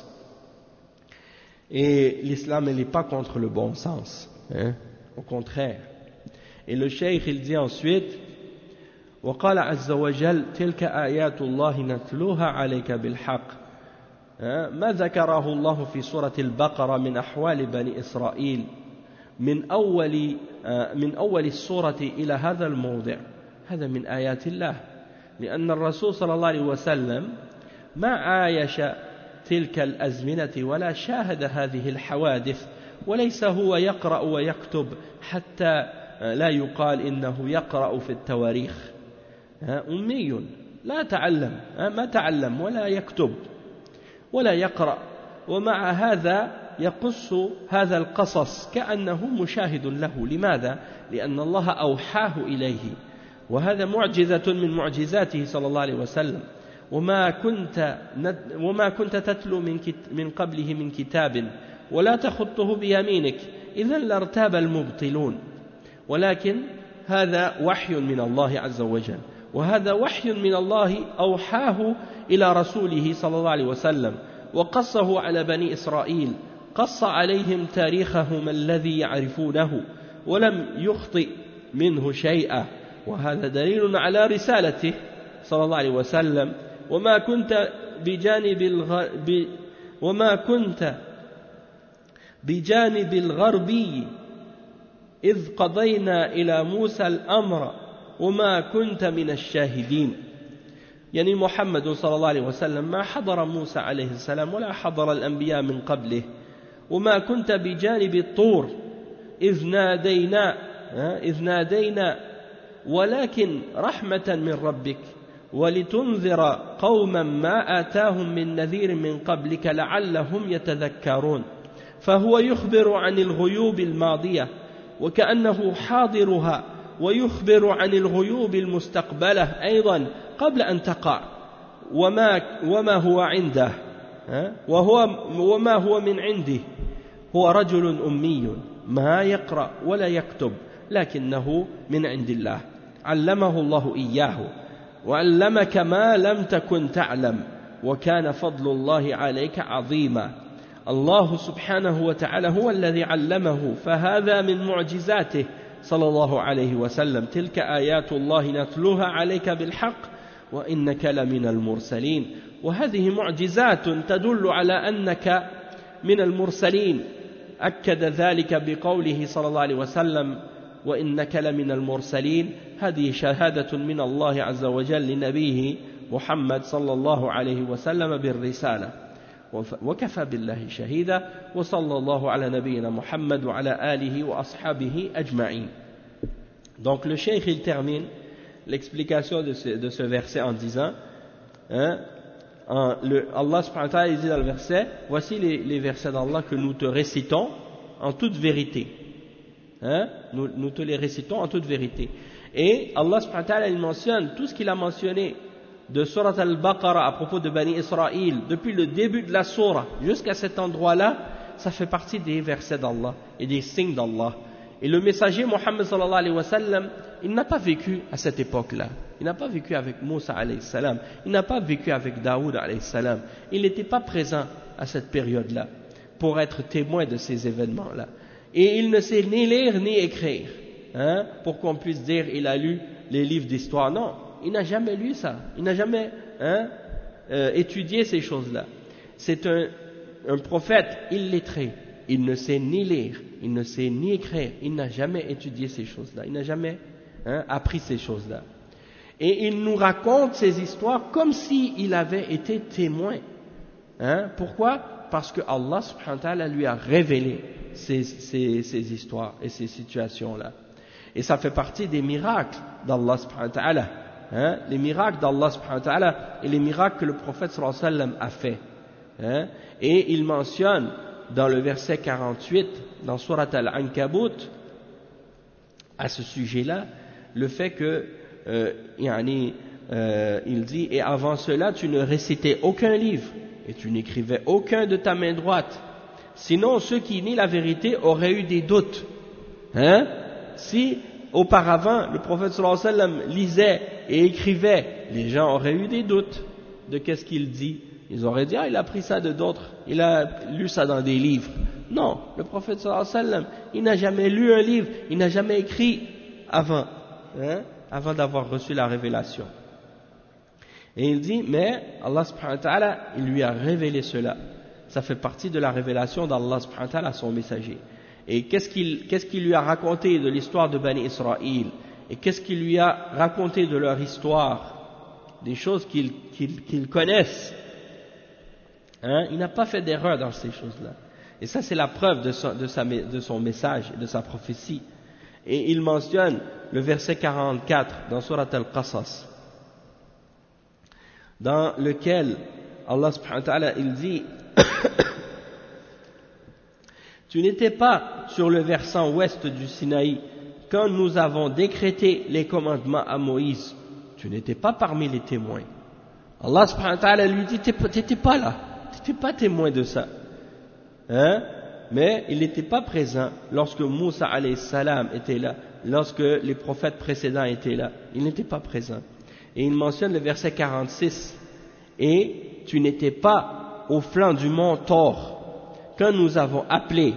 Et l'islam, elle n'est pas contre le bon sens. Hein? Au contraire. Et le cheikh il dit ensuite, وقال عز وجل تلك آيات الله نتلوها عليك بالحق. ما ذكره الله في سورة البقرة من أحوال بني إسرائيل من أول من أول السورة إلى هذا الموضع، هذا من آيات الله، لأن الرسول صلى الله عليه وسلم ما عايش تلك الأزمنة ولا شاهد هذه الحوادث، وليس هو يقرأ ويكتب حتى لا يقال إنه يقرأ في التواريخ، أمي لا تعلم ما تعلم ولا يكتب ولا يقرأ، ومع هذا يقص هذا القصص كأنه مشاهد له. لماذا؟ لأن الله أوحاه إليه، وهذا معجزة من معجزاته صلى الله عليه وسلم. وما كنت وما كنت تتلو من من قبله من كتاب ولا تخطه بيمينك إذا لارتاب المبطلون، ولكن هذا وحي من الله عز وجل، وهذا وحي من الله أوحاه إلى رسوله صلى الله عليه وسلم وقصه على بني إسرائيل، قص عليهم تاريخهم الذي يعرفونه ولم يخطئ منه شيئا، وهذا دليل على رسالته صلى الله عليه وسلم وما كنت بجانب الغ... ب... وما كنت بجانب الغربي إذ قضينا إلى موسى الأمر وما كنت من الشاهدين. يعني محمد صلى الله عليه وسلم ما حضر موسى عليه السلام ولا حضر الأنبياء من قبله. وما كنت بجانب الطور إذ نادينا إذ نادينا ولكن رحمة من ربك ولتنذر قوما ما آتاهم من نذير من قبلك لعلهم يتذكرون. فهو يخبر عن الغيوب الماضية وكأنه حاضرها ويخبر عن الغيوب المستقبلة أيضا قبل أن تقع وما, وما هو عنده وهو وما هو من عنده. هو رجل أمي ما يقرأ ولا يكتب لكنه من عند الله علمه الله إياه وعلمك ما لم تكن تعلم وكان فضل الله عليك عظيما. الله سبحانه وتعالى هو الذي علمه فهذا من معجزاته صلى الله عليه وسلم. تلك آيات الله نتلوها عليك بالحق وإنك لمن المرسلين. وهذه معجزات تدل على أنك من المرسلين. أكد ذلك بقوله صلى الله عليه وسلم وإنك لمن المرسلين. هذه شهادة من الله عز وجل لنبيه محمد صلى الله عليه وسلم بالرسالة وكفى بالله شهيدا. وصلى الله على نبينا محمد وعلى آله وأصحابه أجمعين. Donc le cheikh il termine l'explication de ce, de ce verset en disant hein, en, le, Allah subhanahu wa ta'ala dit dans le verset voici les, les versets d'Allah que nous te récitons en toute vérité. Hein, nous, nous te les récitons en toute vérité. Et Allah subhanahu wa ta'ala il mentionne tout ce qu'il a mentionné de Surat al-Baqarah à propos de Bani Israël depuis le début de la Surah jusqu'à cet endroit-là, ça fait partie des versets d'Allah et des signes d'Allah. Et le messager Mohammed sallallahu alayhi wa sallam, il n'a pas vécu à cette époque-là. Il n'a pas vécu avec Moussa alayhi salam. Il n'a pas vécu avec Daoud alayhi salam. Il n'était pas présent à cette période-là pour être témoin de ces événements-là. Et il ne sait ni lire ni écrire, hein, pour qu'on puisse dire il a lu les livres d'histoire. Non, il n'a jamais lu ça. Il n'a jamais hein, euh, étudié ces choses-là. C'est un, un prophète illettré. Il ne sait ni lire, il ne sait ni écrire. Il n'a jamais étudié ces choses-là. Il n'a jamais hein, appris ces choses-là. Et il nous raconte ces histoires comme s'il avait été témoin. Hein, pourquoi ? Parce que Allah subhanahu wa ta'ala lui a révélé ces, ces, ces histoires et ces situations-là. Et ça fait partie des miracles d'Allah subhanahu wa ta'ala. Hein, les miracles d'Allah subhanahu wa ta'ala et les miracles que le prophète sallallahu alayhi wa sallam a fait. Hein, et il mentionne dans le verset quarante-huit, dans Surat Al-Ankabut, à ce sujet-là, le fait que, euh, yani, euh, il dit, et avant cela, tu ne récitais aucun livre, et tu n'écrivais aucun de ta main droite. Sinon, ceux qui nient la vérité auraient eu des doutes. Hein? Si, auparavant, le prophète sallallahu alayhi wa sallam lisait et écrivait, les gens auraient eu des doutes de qu'est-ce qu'il dit. Ils auraient dit, ah, il a pris ça de d'autres, il a lu ça dans des livres. Non, le prophète sallallahu alayhi wa sallam, il n'a jamais lu un livre, il n'a jamais écrit avant, hein, avant d'avoir reçu la révélation. Et il dit, mais Allah subhanahu wa ta'ala, il lui a révélé cela. Ça fait partie de la révélation d'Allah subhanahu wa ta'ala à son messager. Et qu'est-ce qu'il, qu'est-ce qu'il lui a raconté de l'histoire de Bani Israël? Et qu'est-ce qu'il lui a raconté de leur histoire? Des choses qu'ils, qu'ils, qu'ils connaissent. Hein, il n'a pas fait d'erreur dans ces choses-là. Et ça, c'est la preuve de son, de, sa, de son message et de sa prophétie. Et il mentionne le verset quarante-quatre dans Surat Al-Qasas, dans lequel Allah subhanahu wa ta'ala, il dit tu n'étais pas sur le versant ouest du Sinaï quand nous avons décrété les commandements à Moïse. Tu n'étais pas parmi les témoins. Allah subhanahu wa ta'ala lui dit, tu n'étais pas là. Tu n'étais pas témoin de ça. Hein? Mais il n'était pas présent lorsque Moussa alayhi salam était là, lorsque les prophètes précédents étaient là. Il n'était pas présent. Et il mentionne le verset quarante-six. Et tu n'étais pas au flanc du mont Thor quand nous avons appelé.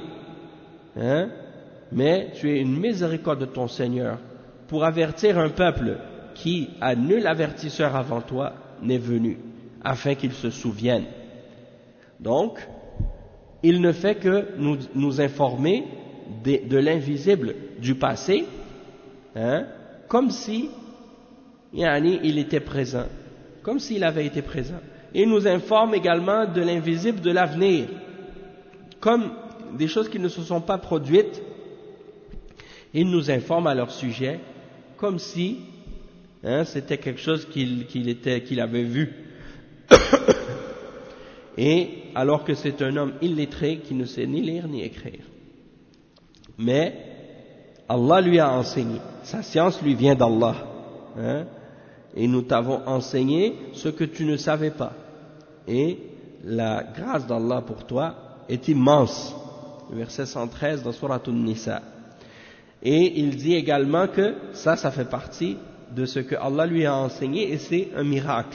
Hein? Mais tu es une miséricorde de ton Seigneur pour avertir un peuple qui a nul avertisseur avant toi n'est venu, afin qu'il se souvienne. Donc, il ne fait que nous, nous informer de, de l'invisible du passé, hein, comme si yani, il était présent, comme s'il avait été présent. Il nous informe également de l'invisible de l'avenir, comme des choses qui ne se sont pas produites. Il nous informe à leur sujet, comme si hein, c'était quelque chose qu'il, qu'il, était, qu'il avait vu. Et alors que c'est un homme illettré qui ne sait ni lire ni écrire. Mais Allah lui a enseigné, sa science lui vient d'Allah. Hein, et nous t'avons enseigné ce que tu ne savais pas. Et la grâce d'Allah pour toi est immense. Verset cent treize dans Surat An-Nisa. Et il dit également que ça, ça fait partie de ce que Allah lui a enseigné et c'est un miracle.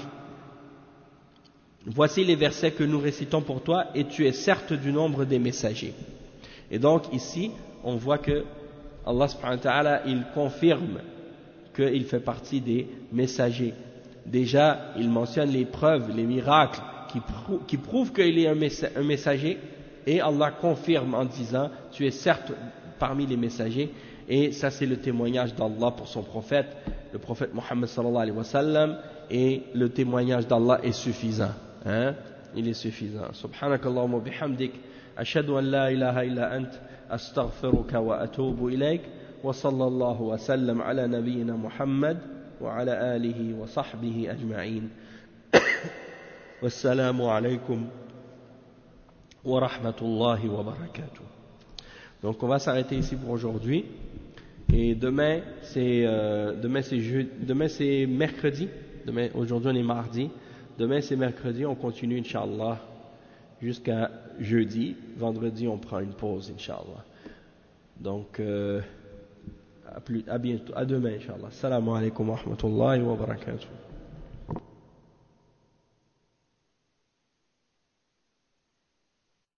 Voici les versets que nous récitons pour toi et tu es certes du nombre des messagers. Et donc ici, on voit que Allah subhanahu wa ta'ala, il confirme qu'il fait partie des messagers. Déjà, il mentionne les preuves, les miracles qui, prou- qui prouvent qu'il est un, messa- un messager et Allah confirme en disant « Tu es certes parmi les messagers » et ça c'est le témoignage d'Allah pour son prophète, le prophète Mohammed sallallahu alayhi wa sallam, et le témoignage d'Allah est suffisant. Hein? Il est suffisant. Subhanakallahumma bihamdik, ashhadu an la ilaha illa ant, astaghfiruka wa atubu ilayk, wa sallallahu wa sallam ala nabiyyina Muhammad wa ala alihi wa sahbihi ajma'in. Wassalamu alaykum wa rahmatullahi wa barakatuh. Donc on va s'arrêter ici pour aujourd'hui. Et demain c'est euh, demain c'est jeudi, demain c'est mercredi. Demain, aujourd'hui on est mardi. Demain c'est mercredi, on continue Inch'Allah jusqu'à jeudi. Vendredi on prend une pause Inch'Allah. Donc euh, à, plus, à bientôt, à demain Inch'Allah. Assalamu alaikum wa rahmatullahi wa barakatuh.